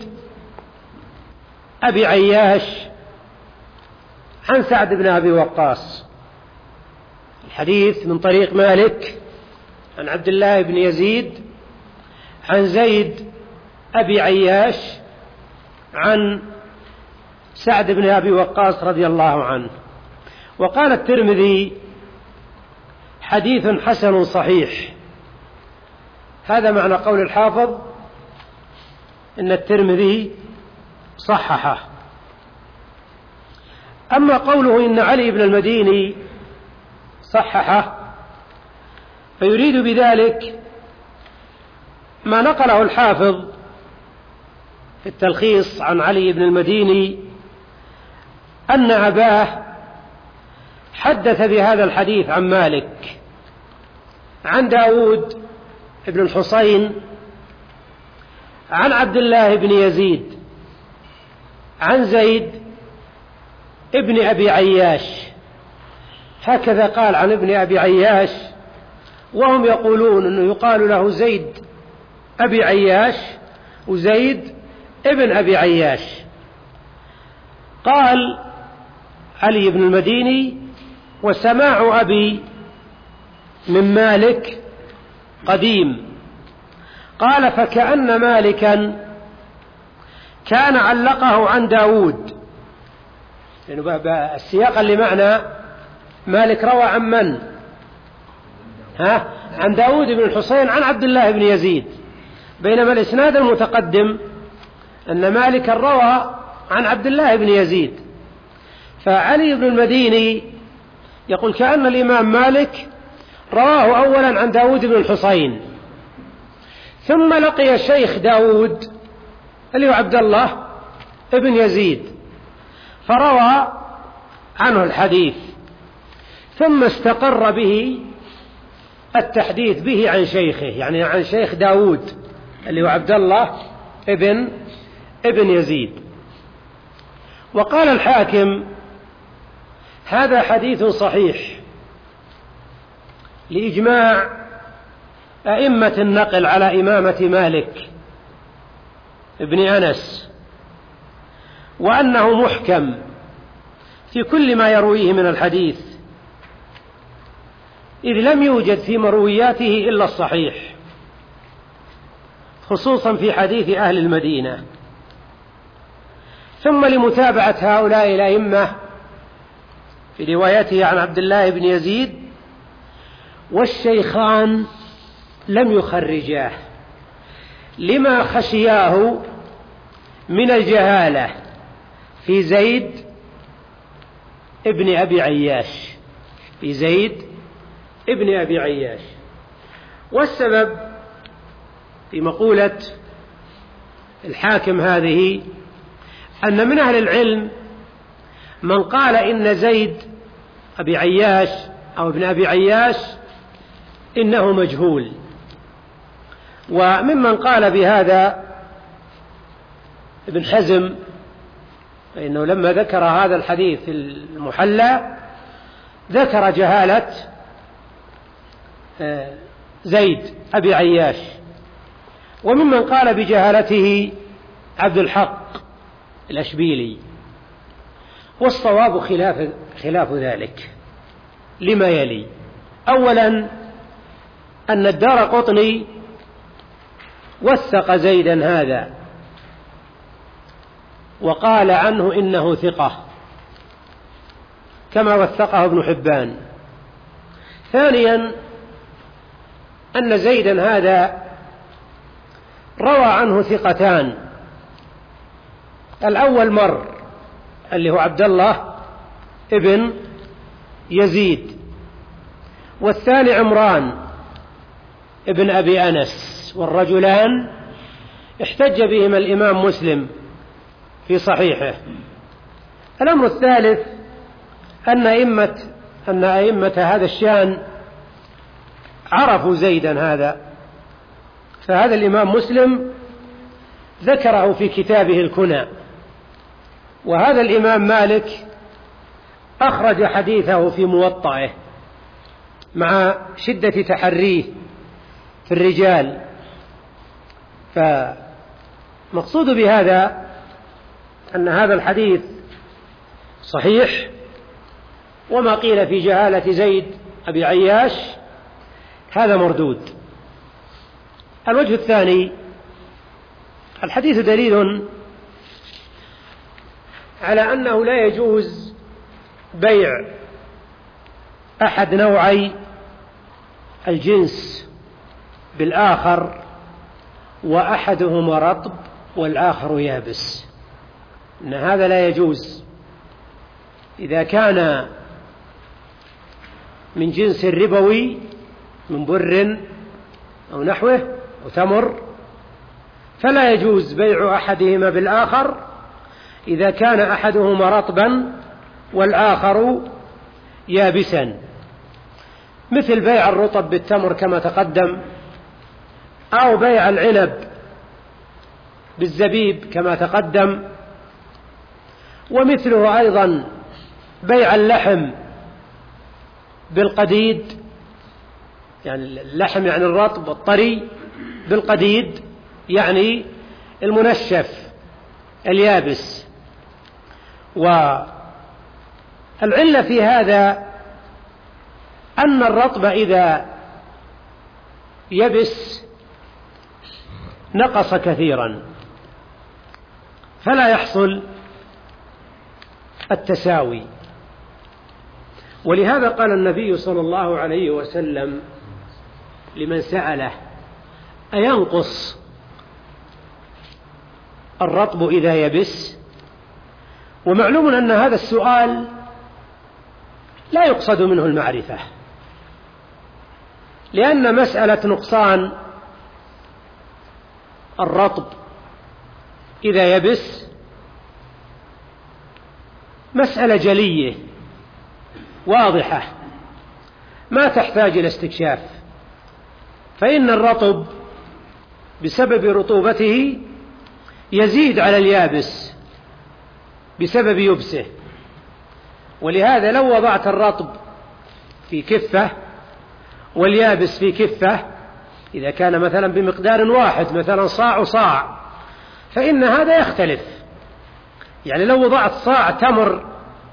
أبي عياش عن سعد بن أبي وقاص. الحديث من طريق مالك عن عبد الله بن يزيد عن زيد أبي عياش عن سعد بن أبي وقاص رضي الله عنه. وقال الترمذي حديث حسن صحيح. هذا معنى قول الحافظ إن الترمذي صححه. أما قوله إن علي بن المديني صححه فيريد بذلك ما نقله الحافظ في التلخيص عن علي بن المديني أن أباه حدث بهذا الحديث عن مالك عن داود بن الحصين عن عبد الله بن يزيد عن زيد ابن أبي عياش. هكذا قال عن ابن أبي عياش، وهم يقولون أنه يقال له زيد أبي عياش وزيد ابن أبي عياش. قال علي بن المديني وسماع أبي من مالك قديم. قال فكأن مالكا كان علقه عن داود، يعني السياق اللي معنا مالك روى عن من؟ ها؟ عن داود بن الحصين عن عبد الله بن يزيد، بينما الإسناد المتقدم أن مالك روى عن عبد الله بن يزيد. فعلي بن المديني يقول كأن الإمام مالك رواه أولا عن داود بن الحصين، ثم لقي الشيخ داود اللي هو عبد الله بن يزيد فروى عنه الحديث، ثم استقر به التحديث به عن شيخه، يعني عن شيخ داود اللي هو عبد الله ابن ابن يزيد. وقال الحاكم هذا حديث صحيح لإجماع أئمة النقل على إمامة مالك ابن أنس، وأنه محكم في كل ما يرويه من الحديث، إذ لم يوجد في مروياته إلا الصحيح، خصوصا في حديث أهل المدينة. ثم لمتابعة هؤلاء الأئمة في روايته عن عبد الله بن يزيد، والشيخان لم يخرجاه لما خشياه من الجهالة في زيد ابن أبي عياش في زيد ابن أبي عياش. والسبب في مقولة الحاكم هذه أن من أهل العلم من قال إن زيد أبي عياش أو ابن أبي عياش إنه مجهول، وممن قال بهذا ابن حزم، فإنه لما ذكر هذا الحديث في المحلى ذكر جهالة زيد أبي عياش. وممن قال بجهالته عبد الحق الأشبيلي. والصواب خلاف, خلاف ذلك لما يلي: أولا أن الدارقطني وثق زيدا هذا وقال عنه إنه ثقة كما وثقه ابن حبان. ثانيا أن زيدا هذا روى عنه ثقتان، الأول مر اللي هو عبد الله ابن يزيد، والثاني عمران ابن أبي أنس، والرجلان احتج بهما الإمام مسلم في صحيحه. الأمر الثالث أن أئمة أن أئمة هذا الشأن عرفوا زيدا هذا، فهذا الإمام مسلم ذكره في كتابه الكنى، وهذا الإمام مالك أخرج حديثه في موطئه مع شدة تحريه في الرجال. فمقصود بهذا أن هذا الحديث صحيح، وما قيل في جهالة زيد أبي عياش هذا مردود. الوجه الثاني: الحديث دليل على أنه لا يجوز بيع أحد نوعي الجنس بالآخر، وأحدهما رطب والآخر يابس، إن هذا لا يجوز. إذا كان من جنس الربوي من بر أو نحوه أو تمر فلا يجوز بيع أحدهما بالآخر إذا كان أحدهما رطبا والآخر يابسا، مثل بيع الرطب بالتمر كما تقدم، أو بيع العنب بالزبيب كما تقدم، ومثله أيضا بيع اللحم بالقديد، يعني اللحم يعني الرطب الطري، بالقديد يعني المنشف اليابس. والعلة في هذا أن الرطب إذا يبس نقص كثيرا، فلا يحصل التساوي. ولهذا قال النبي صلى الله عليه وسلم لمن سأله: أينقص الرطب إذا يبس؟ ومعلوم أن هذا السؤال لا يقصد منه المعرفة، لأن مسألة نقصان الرطب إذا يبس مسألة جلية واضحة ما تحتاج إلى استكشاف، فإن الرطب بسبب رطوبته يزيد على اليابس بسبب يبسه. ولهذا لو وضعت الرطب في كفة واليابس في كفة، إذا كان مثلا بمقدار واحد مثلا صاع وصاع، فإن هذا يختلف. يعني لو وضعت صاع تمر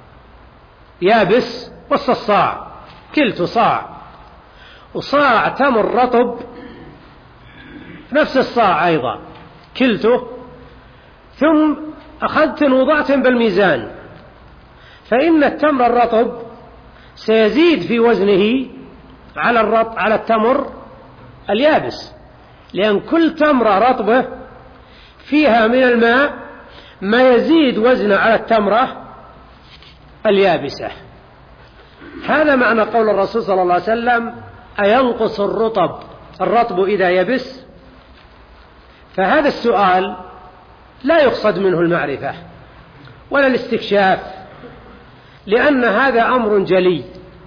يابس وسط الصاع كلته صاع، وصاع تمر رطب نفس الصاع أيضا كلته، ثم أخذت وضعت بالميزان، فإن التمر الرطب سيزيد في وزنه على الرطب على التمر اليابس، لأن كل تمرة رطبة فيها من الماء ما يزيد وزنه على التمرة اليابسة. هذا معنى قول الرسول صلى الله عليه وسلم: أينقص الرطب الرطب إذا يبس؟ فهذا السؤال لا يقصد منه المعرفة ولا الاستكشاف، لأن هذا أمر جلي،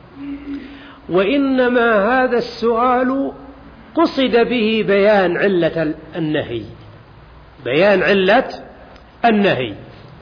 وإنما هذا السؤال قصد به بيان علة النهي، بيان علة النهي،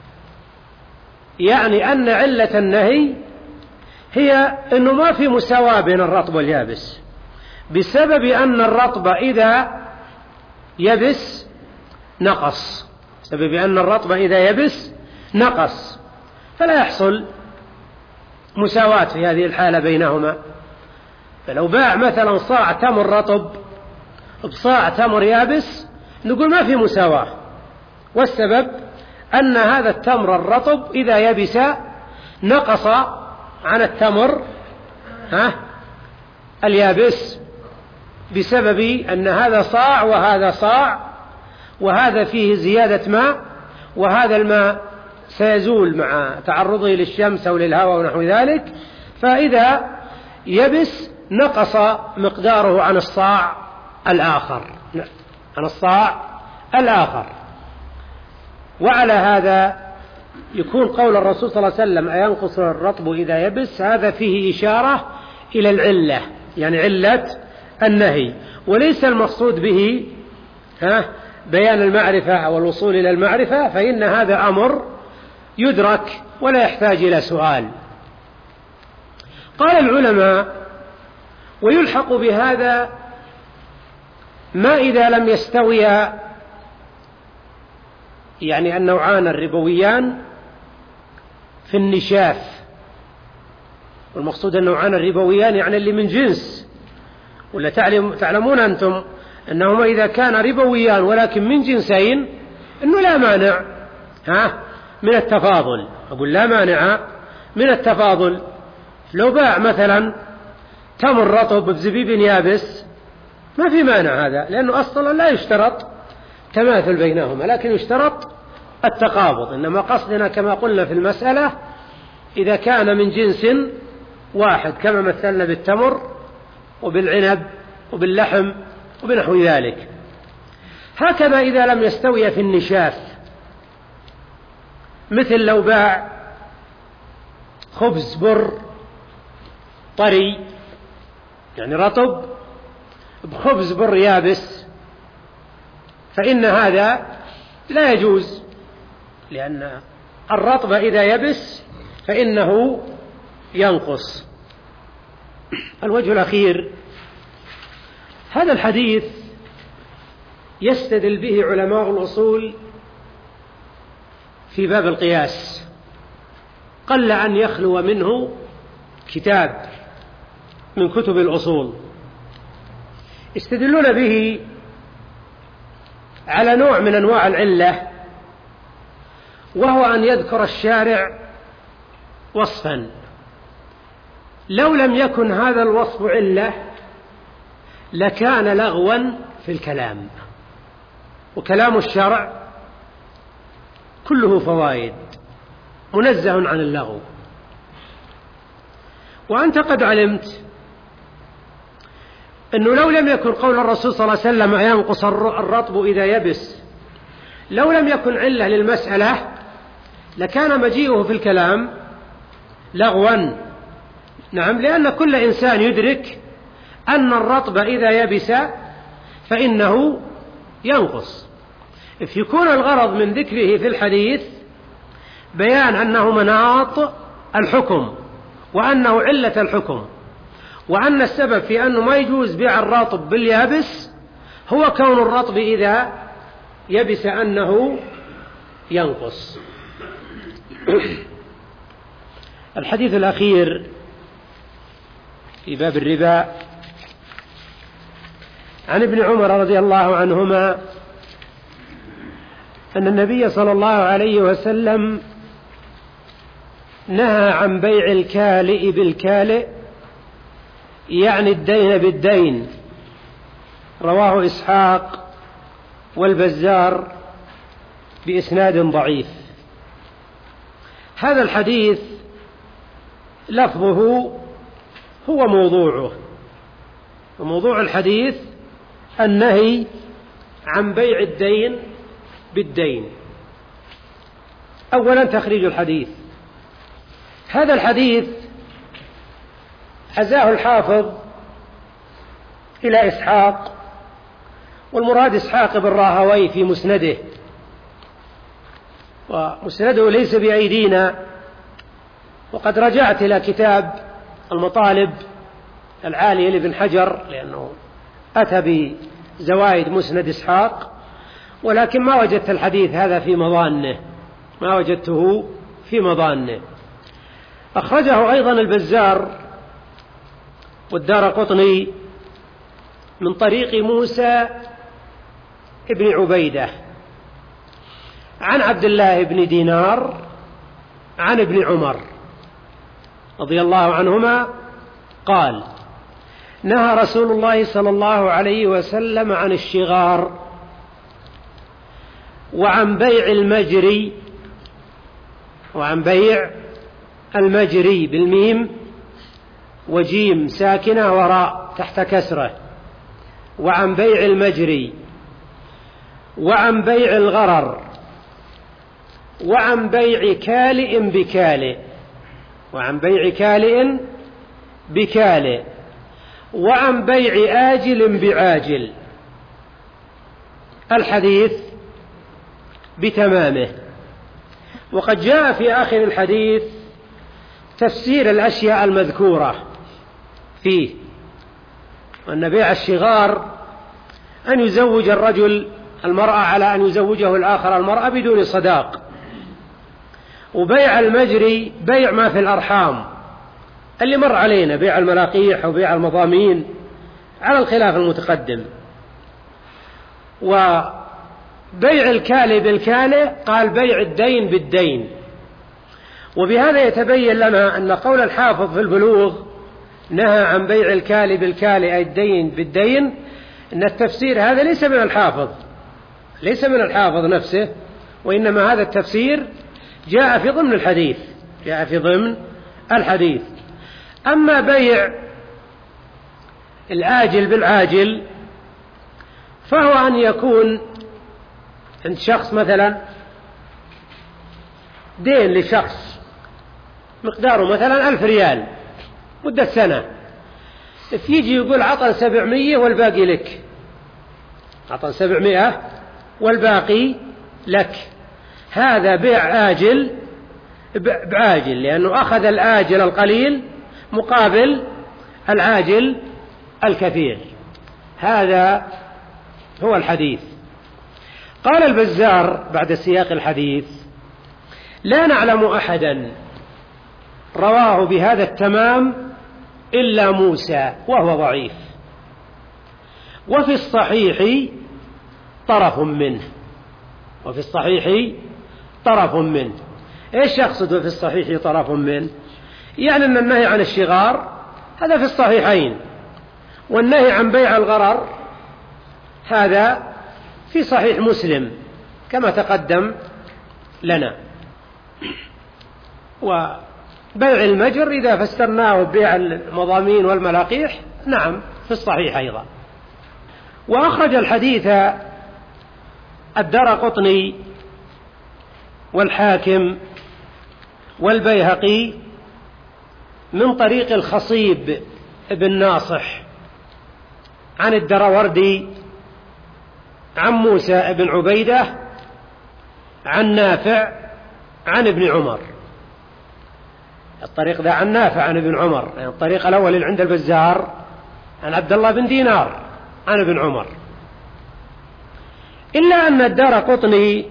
يعني أن علة النهي هي أنه ما في مساواة بين الرطب واليابس، بسبب أن الرطب إذا يبس نقص، بسبب أن الرطب إذا يبس نقص، فلا يحصل مساواة في هذه الحالة بينهما. فلو باع مثلا صاع تمر رطب بصاع تمر يابس نقول ما في مساواة، والسبب أن هذا التمر الرطب إذا يبس نقص عن التمر ها اليابس، بسبب أن هذا صاع وهذا صاع، وهذا فيه زيادة ماء، وهذا الماء سيزول مع تعرضه للشمس أو للهواء ونحو ذلك، فإذا يبس نقص مقداره عن الصاع الآخر عن الصاع الآخر. وعلى هذا يكون قول الرسول صلى الله عليه وسلم أينقص الرطب إذا يبس، هذا فيه إشارة إلى العلة، يعني علة النهي، وليس المقصود به ها بيان المعرفة أو الوصول إلى المعرفة، فإن هذا أمر يدرك ولا يحتاج إلى سؤال. قال العلماء: ويلحق بهذا ما إذا لم يستويا، يعني النوعان الربويان في النشاف، والمقصود النوعان الربويان يعني اللي من جنس، ولا تعلمون أنتم أنهما إذا كان ربويان ولكن من جنسين أنه لا مانع ها من التفاضل. أقول لا مانع من التفاضل. لو باع مثلا تمر رطب بزبيب يابس ما في مانع هذا، لأنه أصلا لا يشترط تماثل بينهما، لكن يشترط التقابض. إنما قصدنا كما قلنا في المسألة إذا كان من جنس واحد، كما مثلنا بالتمر وبالعنب وباللحم وبنحو ذلك. هكذا إذا لم يستوي في النشاف، مثل لو باع خبز بر طري يعني رطب بخبز بر يابس، فإن هذا لا يجوز، لأن الرطب إذا يبس فإنه ينقص. الوجه الأخير، هذا الحديث يستدل به علماء الأصول في باب القياس، قل أن يخلو منه كتاب من كتب الأصول، يستدلون به على نوع من أنواع العلة، وهو أن يذكر الشارع وصفا لو لم يكن هذا الوصف علة لكان لغوا في الكلام، وكلام الشرع كله فوائد منزه عن اللغو. وأنت قد علمت أنه لو لم يكن قول الرسول صلى الله عليه وسلم ينقص الرطب إذا يبس، لو لم يكن علة للمسألة لكان مجيئه في الكلام لغوا. نعم، لأن كل إنسان يدرك أن الرطب إذا يبس فإنه ينقص. يكون الغرض من ذكره في الحديث بيان أنه مناط الحكم، وأنه علة الحكم، وأن السبب في أنه ما يجوز بيع الرطب باليابس هو كون الرطب إذا يبس أنه ينقص. الحديث الأخير في باب الربا عن ابن عمر رضي الله عنهما أن النبي صلى الله عليه وسلم نهى عن بيع الكالئ بالكالئ، يعني الدين بالدين. رواه إسحاق والبزار بإسناد ضعيف. هذا الحديث لفظه هو موضوعه، وموضوع الحديث النهي عن بيع الدين بالدين. أولا تخريج الحديث. هذا الحديث حزاه الحافظ إلى إسحاق، والمراد إسحاق بن راهويه في مسنده، ومسنده ليس بأيدينا، وقد رجعت إلى كتاب المطالب العالية لابن حجر لأنه أتى بزوائد مسند إسحاق، ولكن ما وجدت الحديث هذا في مظانه، ما وجدته في مظانه. أخرجه أيضا البزار والدارقطني من طريق موسى ابن عبيدة عن عبد الله بن دينار عن ابن عمر رضي الله عنهما قال: نهى رسول الله صلى الله عليه وسلم عن الشغار وعن بيع المجري وعن بيع المجري بالميم وجيم ساكنة وراء تحت كسرة، وعن بيع المجري، وعن بيع الغرر، وعن بيع كالئ بكالئ، وعن بيع كالئ بكالئ، وعن بيع آجل بعاجل. الحديث بتمامه. وقد جاء في آخر الحديث تفسير الأشياء المذكورة فيه، وأن بيع الشغار أن يزوج الرجل المرأة على أن يزوجه الآخر المرأة بدون صداق، وبيع المجري بيع ما في الأرحام اللي مر علينا، بيع الملاقيح وبيع المضامين على الخلاف المتقدم. وبيع الكالئ بالكالئ قال بيع الدين بالدين. وبهذا يتبين لنا أن قول الحافظ في البلوغ نهى عن بيع الكالئ بالكالئ أي الدين بالدين، أن التفسير هذا ليس من الحافظ، ليس من الحافظ نفسه، وإنما هذا التفسير جاء في ضمن الحديث، جاء في ضمن الحديث. أما بيع الآجل بالعاجل فهو أن يكون عند شخص مثلا دين لشخص مقداره مثلا ألف ريال مدة سنة، فيجي يقول عطا سبعمية والباقي لك، عطا سبعمائة والباقي لك. هذا بيع آجل بعاجل، لأنه أخذ الآجل القليل مقابل العاجل الكثير. هذا هو الحديث. قال البزار بعد سياق الحديث: لا نعلم أحدا رواه بهذا التمام إلا موسى وهو ضعيف، وفي الصحيح طرف منه، وفي الصحيح طرف منه. إيش يقصد في الصحيح طرف منه؟ يعني أن النهي عن الشغار هذا في الصحيحين، والنهي عن بيع الغرر هذا في صحيح مسلم كما تقدم لنا. وبيع المجر إذا فسرناه ببيع المضامين والملاقيح نعم في الصحيح أيضا. وأخرج الحديث الدارقطني والحاكم والبيهقي من طريق الخصيب ابن ناصح عن الدروردي عن موسى بن عبيدة عن نافع عن ابن عمر. الطريق ذا عن نافع عن ابن عمر، يعني الطريق الأول اللي عند البزار عن عبد الله بن دينار عن ابن عمر. إلا أن الدارقطني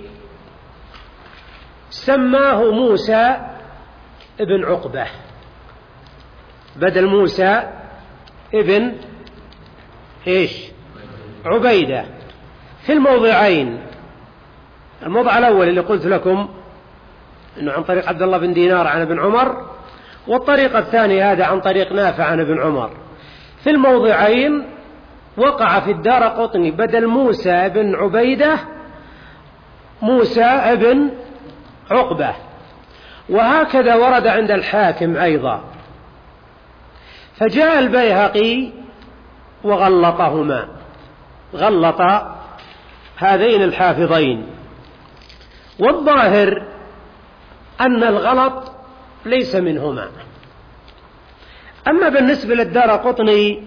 سماه موسى ابن عقبة بدل موسى ابن إيش عبيدة في الموضعين. الموضع الأول اللي قلت لكم إنه عن طريق عبد الله بن دينار عن ابن عمر، والطريق الثاني هذا عن طريق نافع عن ابن عمر. في الموضعين وقع في الدارقطني بدل موسى بن عبيدة موسى بن عقبة، وهكذا ورد عند الحاكم أيضا. فجاء البيهقي وغلطهما، غلط هذين الحافظين. والظاهر أن الغلط ليس منهما. أما بالنسبة للدارقطني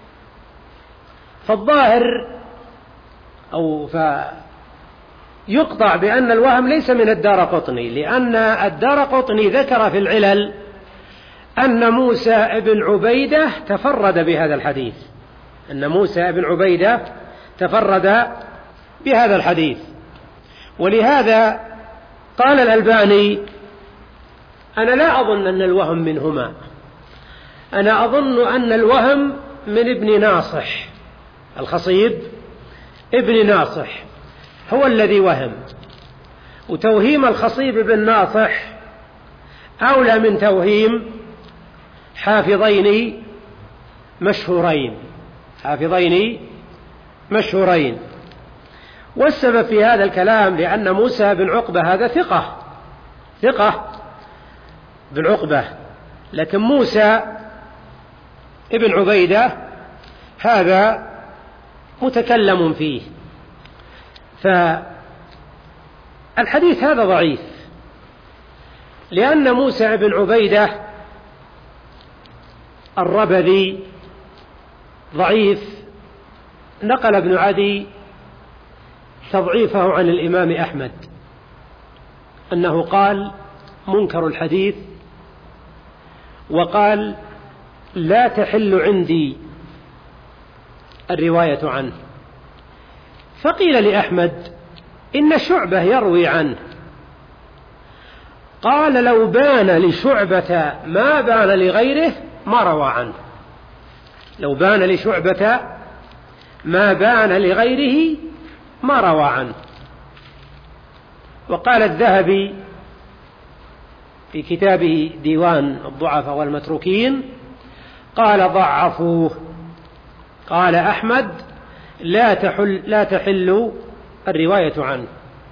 فالظاهر أو فيقطع بأن الوهم ليس من الدارقطني، لأن الدارقطني ذكر في العلل أن موسى بن عبيدة تفرد بهذا الحديث، أن موسى بن عبيدة تفرد بهذا الحديث. ولهذا قال الألباني: أنا لا أظن أن الوهم منهما، أنا أظن أن الوهم من ابن ناصح، الخصيب ابن ناصح هو الذي وهم. وتوهيم الخصيب بن ناصح أولى من توهيم حافظين مشهورين، حافظين مشهورين. والسبب في هذا الكلام لأن موسى بن عقبة هذا ثقة، ثقة بن عقبة، لكن موسى ابن عبيدة هذا متكلم فيه، فالحديث هذا ضعيف، لأن موسى بن عبيدة الربذي ضعيف. نقل ابن عدي تضعيفه عن الإمام أحمد أنه قال منكر الحديث، وقال لا تحل عندي الرواية عنه. فقيل لأحمد إن شعبة يروي عنه، قال لو بان لشعبة ما بان لغيره ما روى عنه، لو بان لشعبة ما بان لغيره ما روى عنه. وقال الذهبي في كتابه ديوان الضعفاء والمتروكين قال ضعفوه. قال أحمد لا تحل, لا تحل الرواية عنه.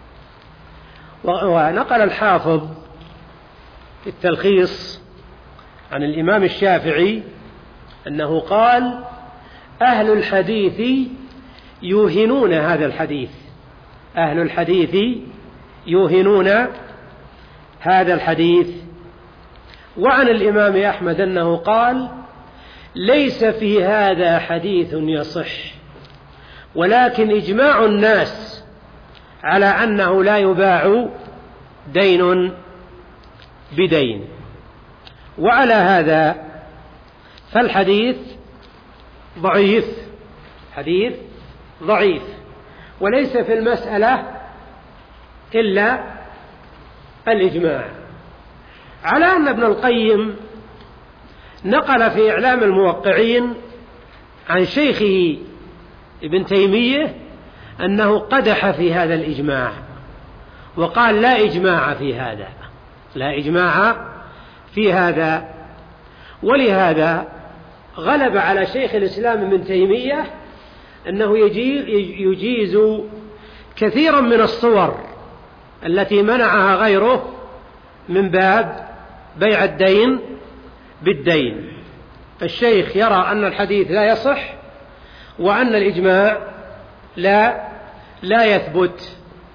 ونقل الحافظ في التلخيص عن الإمام الشافعي أنه قال أهل الحديث يوهنون هذا الحديث، أهل الحديث يوهنون هذا الحديث. وعن الإمام أحمد أنه قال ليس في هذا حديث يصح، ولكن إجماع الناس على أنه لا يباع دين بدين. وعلى هذا فالحديث ضعيف، حديث ضعيف، وليس في المسألة إلا الإجماع. على أن ابن القيم نقل في إعلام الموقعين عن شيخه ابن تيمية أنه قدح في هذا الإجماع، وقال لا إجماع في هذا، لا إجماع في هذا. ولهذا غلب على شيخ الإسلام ابن تيمية أنه يجيز كثيرا من الصور التي منعها غيره من باب بيع الدين بالدين. فالشيخ يرى أن الحديث لا يصح، وأن الإجماع لا لا يثبت.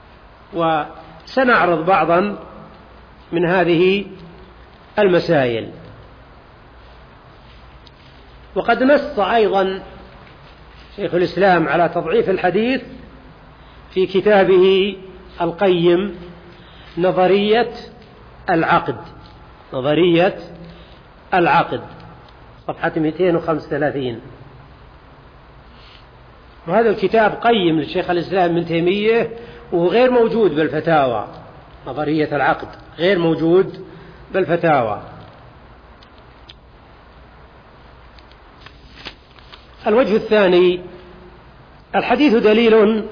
وسنعرض بعضا من هذه المسائل. وقد نص أيضا شيخ الإسلام على تضعيف الحديث في كتابه القيم نظرية العقد، نظرية العقد صفحة مئتين وخمسة وثلاثين. وهذا الكتاب قيم للشيخ الإسلام ابن تيمية، وهو غير موجود بالفتاوى. نظرية العقد غير موجود بالفتاوى. الوجه الثاني: الحديث دليل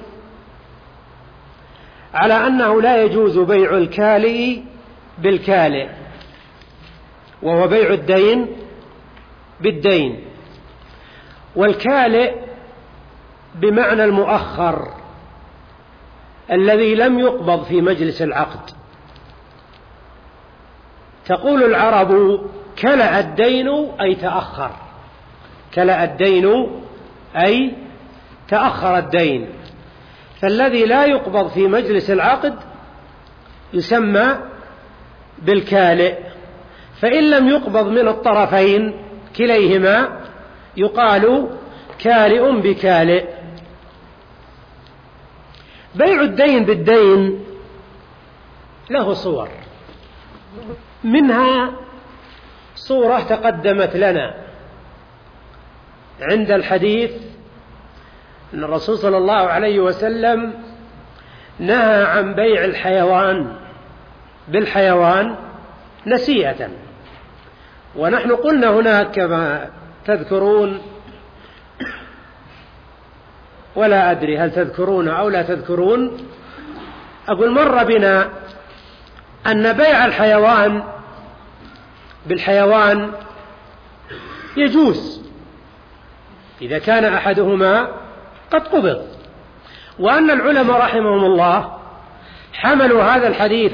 على أنه لا يجوز بيع الكالئ بالكالئ، وهو بيع الدين بالدين. والكالئ بمعنى المؤخر الذي لم يقبض في مجلس العقد. تقول العرب كلأ الدين أي تأخر، كلأ الدين أي تأخر الدين. فالذي لا يقبض في مجلس العقد يسمى بالكالئ. فإن لم يقبض من الطرفين كليهما يقال كالئ بكالئ. بيع الدين بالدين له صور، منها صورة تقدمت لنا عند الحديث أن الرسول صلى الله عليه وسلم نهى عن بيع الحيوان بالحيوان نسيئة. ونحن قلنا هناك كما تذكرون، ولا أدري هل تذكرون أو لا تذكرون، أقول مر بنا أن بيع الحيوان بالحيوان يجوز إذا كان أحدهما قد قبض، وأن العلماء رحمهم الله حملوا هذا الحديث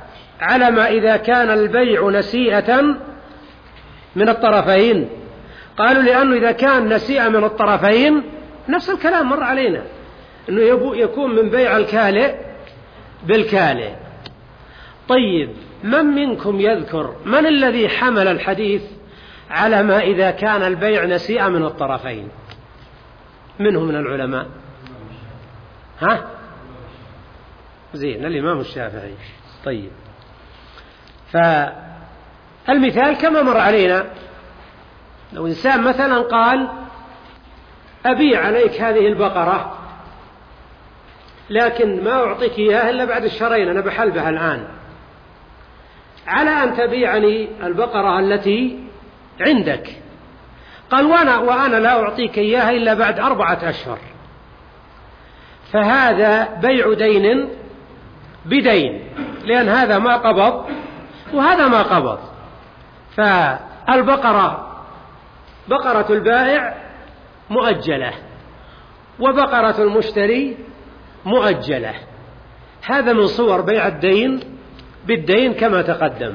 على ما إذا كان البيع نسيئة من الطرفين، قالوا لأنه إذا كان نسيئة من الطرفين نفس الكلام مر علينا أنه يكون من بيع الكالئ بالكالئ. طيب من منكم يذكر من الذي حمل الحديث على ما إذا كان البيع نسيئة من الطرفين؟ منه من العلماء؟ ها؟ زين، الإمام الشافعي. طيب، فالمثال كما مر علينا، لو إنسان مثلا قال أبيع عليك هذه البقرة لكن ما أعطيك إياها إلا بعد الشهرين، أنا بحلبها الآن، على أن تبيعني البقرة التي عندك. قال وأنا, وأنا لا أعطيك إياها إلا بعد أربعة أشهر، فهذا بيع دين بدين، لأن هذا ما قبض وهذا ما قبض. فالبقرة بقرة البائع مؤجلة وبقرة المشتري مؤجلة. هذا من صور بيع الدين بالدين كما تقدم.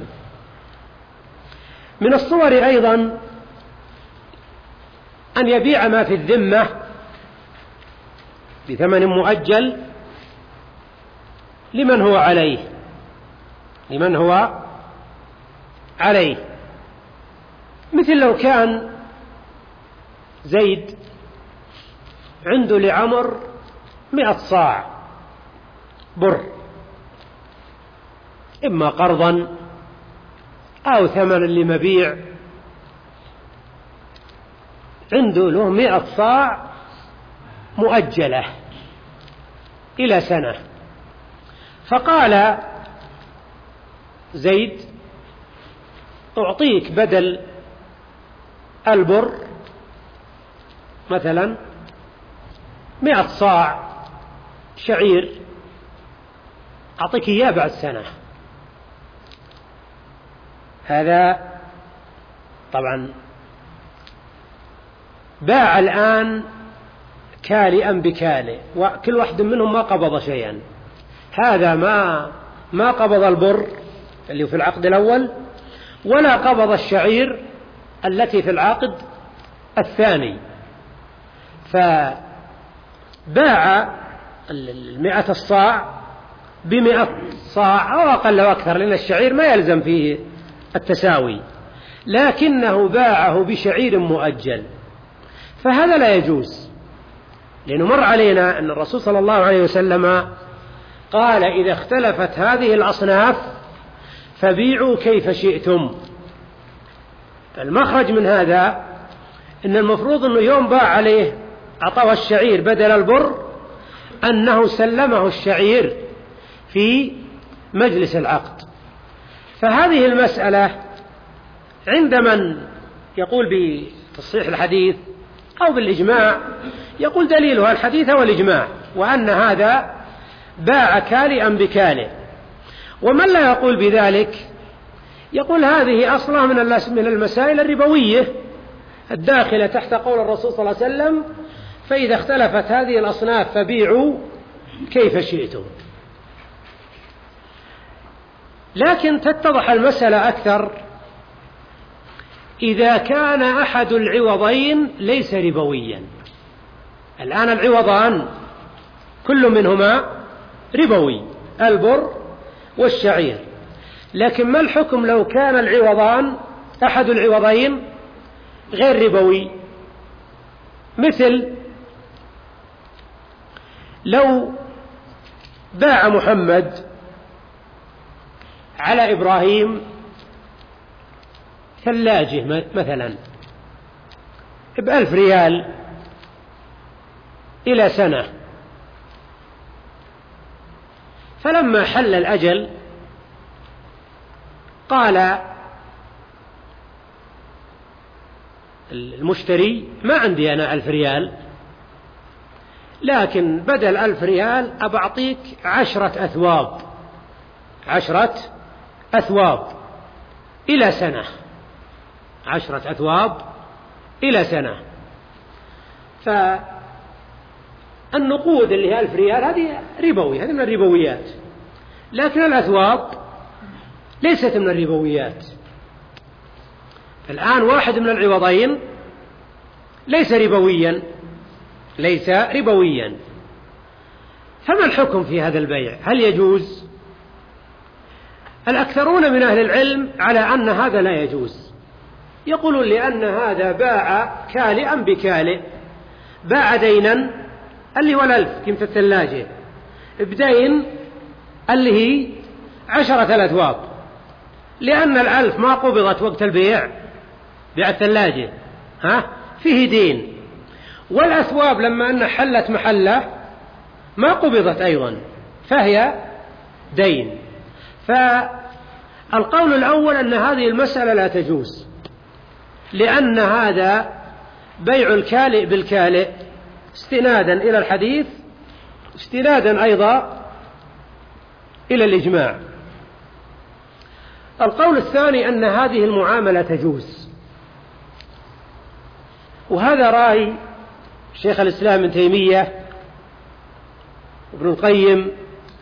من الصور أيضا أن يبيع ما في الذمة بثمن مؤجل لمن هو عليه لمن هو عليه مثل لو كان زيد عنده لعمر مئة صاع بر، إما قرضا أو ثمنا لمبيع، عنده له مئة صاع مؤجلة إلى سنة. فقال زيد أعطيك بدل البر مثلا مئة صاع شعير، أعطيك إياه بعد سنة. هذا طبعا باع الآن كالئا بكالئ، وكل واحد منهم ما قبض شيئا. هذا ما ما قبض البر اللي في العقد الأول، ولا قبض الشعير التي في العقد الثاني. فباع المئة الصاع بمئة صاع أو أقل أو أكثر، لأن الشعير ما يلزم فيه التساوي، لكنه باعه بشعير مؤجل، فهذا لا يجوز، لأنه مر علينا أن الرسول صلى الله عليه وسلم قال إذا اختلفت هذه الأصناف فبيعوا كيف شئتم. المخرج من هذا إن المفروض أنه يوم باع عليه أعطاه الشعير بدل البر أنه سلمه الشعير في مجلس العقد. فهذه المسألة عند من يقول بتصحيح الحديث أو بالإجماع يقول دليلها الحديث والإجماع، وأن هذا باع كالئا بكالئ. ومن لا يقول بذلك يقول هذه أصلا من المسائل الربوية الداخلة تحت قول الرسول صلى الله عليه وسلم فإذا اختلفت هذه الأصناف فبيعوا كيف شئتم. لكن تتضح المسألة أكثر إذا كان أحد العوضين ليس ربويا. الآن العوضان كل منهما ربوي، البر والشعير، لكن ما الحكم لو كان العوضان أحد العوضين غير ربوي؟ مثل لو باع محمد على إبراهيم ثلاجة مثلا بألف ريال إلى سنة، فلما حل الأجل قال المشتري ما عندي أنا ألف ريال، لكن بدل ألف ريال أبعطيك عشرة أثواب عشرة أثواب إلى سنة عشرة أثواب إلى سنة. فالنقود اللي هي ألف ريال هذه ربوي، هذه من الربويات، لكن الأثواب ليست من الربويات. الآن واحد من العوضين ليس ربويا ليس ربويا. فما الحكم في هذا البيع؟ هل يجوز؟ الأكثرون من أهل العلم على أن هذا لا يجوز، يقولون لأن هذا باع كالئا بكالئ، باع دينا اللي هو الألف قيمة الثلاجة بدين اللي هي عشرة الأثواب، لأن الألف ما قبضت وقت البيع بيع الثلاجة ها فيه دين، والأثواب لما أن حلت محله ما قبضت أيضا فهي دين. فالقول الأول أن هذه المسألة لا تجوز، لأن هذا بيع الكالئ بالكالئ استنادا إلى الحديث، استنادا أيضا إلى الإجماع. القول الثاني أن هذه المعاملة تجوز، وهذا رأي شيخ الإسلام ابن تيمية وابن القيم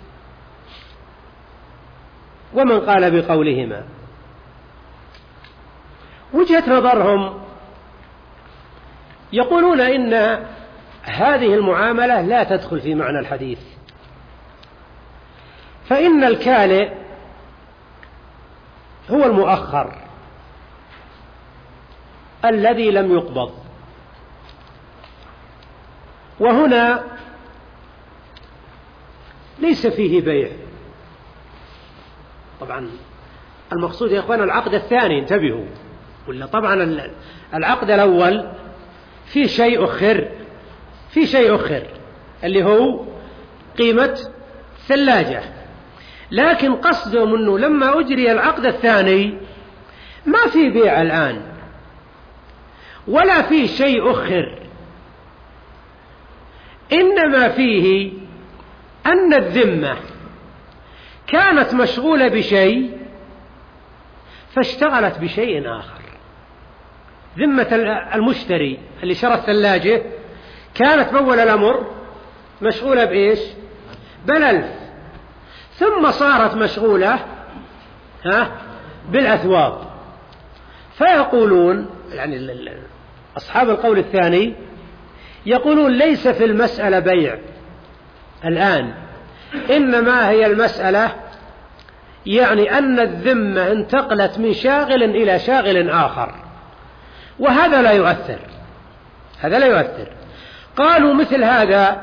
ومن قال بقولهما. وجهة نظرهم يقولون إن هذه المعاملة لا تدخل في معنى الحديث، فإن الكالئ هو المؤخر الذي لم يقبض، وهنا ليس فيه بيع. طبعا المقصود يا أخوان العقد الثاني، انتبهوا، ولا طبعا العقد الأول في شيء أخر في شيء أخر اللي هو قيمة ثلاجة، لكن قصدهم أنه لما أجري العقد الثاني ما في بيع الآن ولا في شيء أخر، إنما فيه أن الذمة كانت مشغولة بشيء فاشتغلت بشيء آخر. ذمة المشتري اللي شرى الثلاجة كانت بأول الأمر مشغولة بإيش؟ بالألف، ثم صارت مشغولة ها بالأثواب. فيقولون يعني أصحاب القول الثاني يقولون ليس في المسألة بيع الآن، إنما هي المسألة يعني أن الذمة انتقلت من شاغل إلى شاغل آخر، وهذا لا يؤثر هذا لا يؤثر. قالوا مثل هذا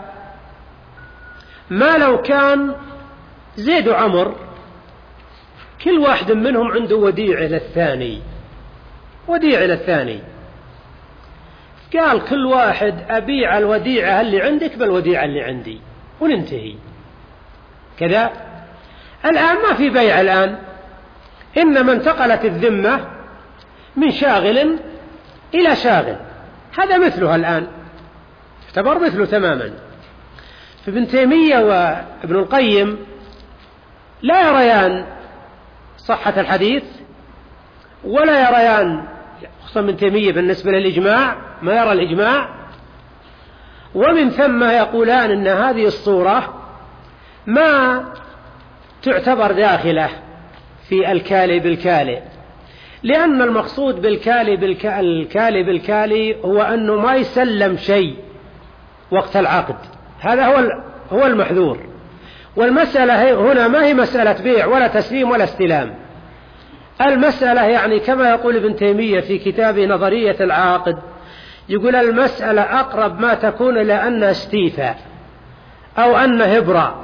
ما لو كان زيد وعمر كل واحد منهم عنده وديعة للثاني وديعة للثاني، قال كل واحد أبيع الوديعة اللي عندك بالوديعة اللي عندي وننتهي كذا. الآن ما في بيع الآن، إنما انتقلت الذمة من شاغل إلى شاغل، هذا مثلها الآن يعتبر مثله تماما. فابن تيمية وابن القيم لا يريان صحة الحديث ولا يريان، خصوصا ابن تيمية بالنسبة للإجماع ما يرى الإجماع، ومن ثم يقولان إن هذه الصورة ما تعتبر داخلة في الكالي بالكالي، لأن المقصود بالكالي بالكالي بالكالي هو أنه ما يسلم شيء وقت العقد، هذا هو هو المحذور. والمسألة هنا ما هي مسألة بيع ولا تسليم ولا استلام، المسألة يعني كما يقول ابن تيمية في كتابه نظرية العاقد، يقول المسألة أقرب ما تكون إلى أن استيفاء أو أن هبرة،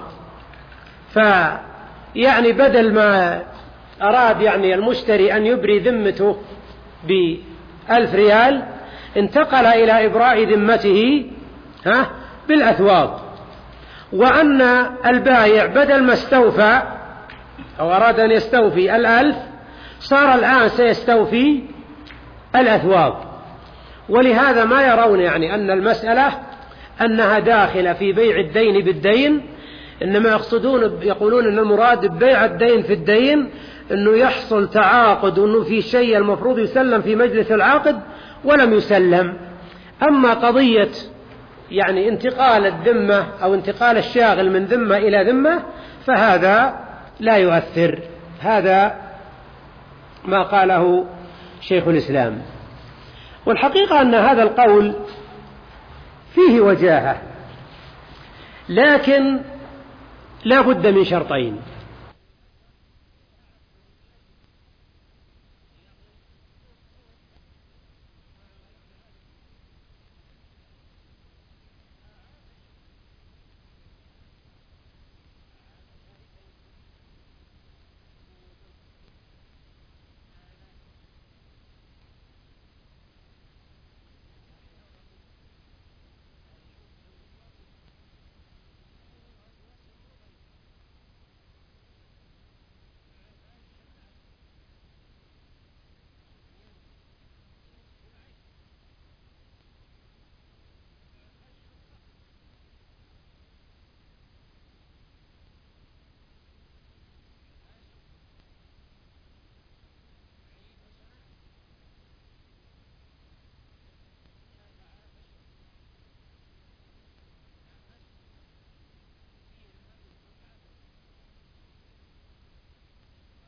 فيعني بدل ما أراد يعني المشتري أن يبري ذمته بألف ريال انتقل إلى إبراء ذمته ها بالأثواب، وأن البائع بدل ما استوفى أو أراد أن يستوفي الألف صار الآن سيستوفي الأثواب. ولهذا ما يرون يعني أن المسألة أنها داخلة في بيع الدين بالدين، إنما يقصدون يقولون أن المراد ببيع الدين في الدين أنه يحصل تعاقد وأنه في شيء المفروض يسلم في مجلس العقد ولم يسلم. أما قضية يعني انتقال الذمة أو انتقال الشاغل من ذمة إلى ذمة فهذا لا يؤثر، هذا ما قاله شيخ الإسلام. والحقيقة أن هذا القول فيه وجاهة، لكن لا بد من شرطين.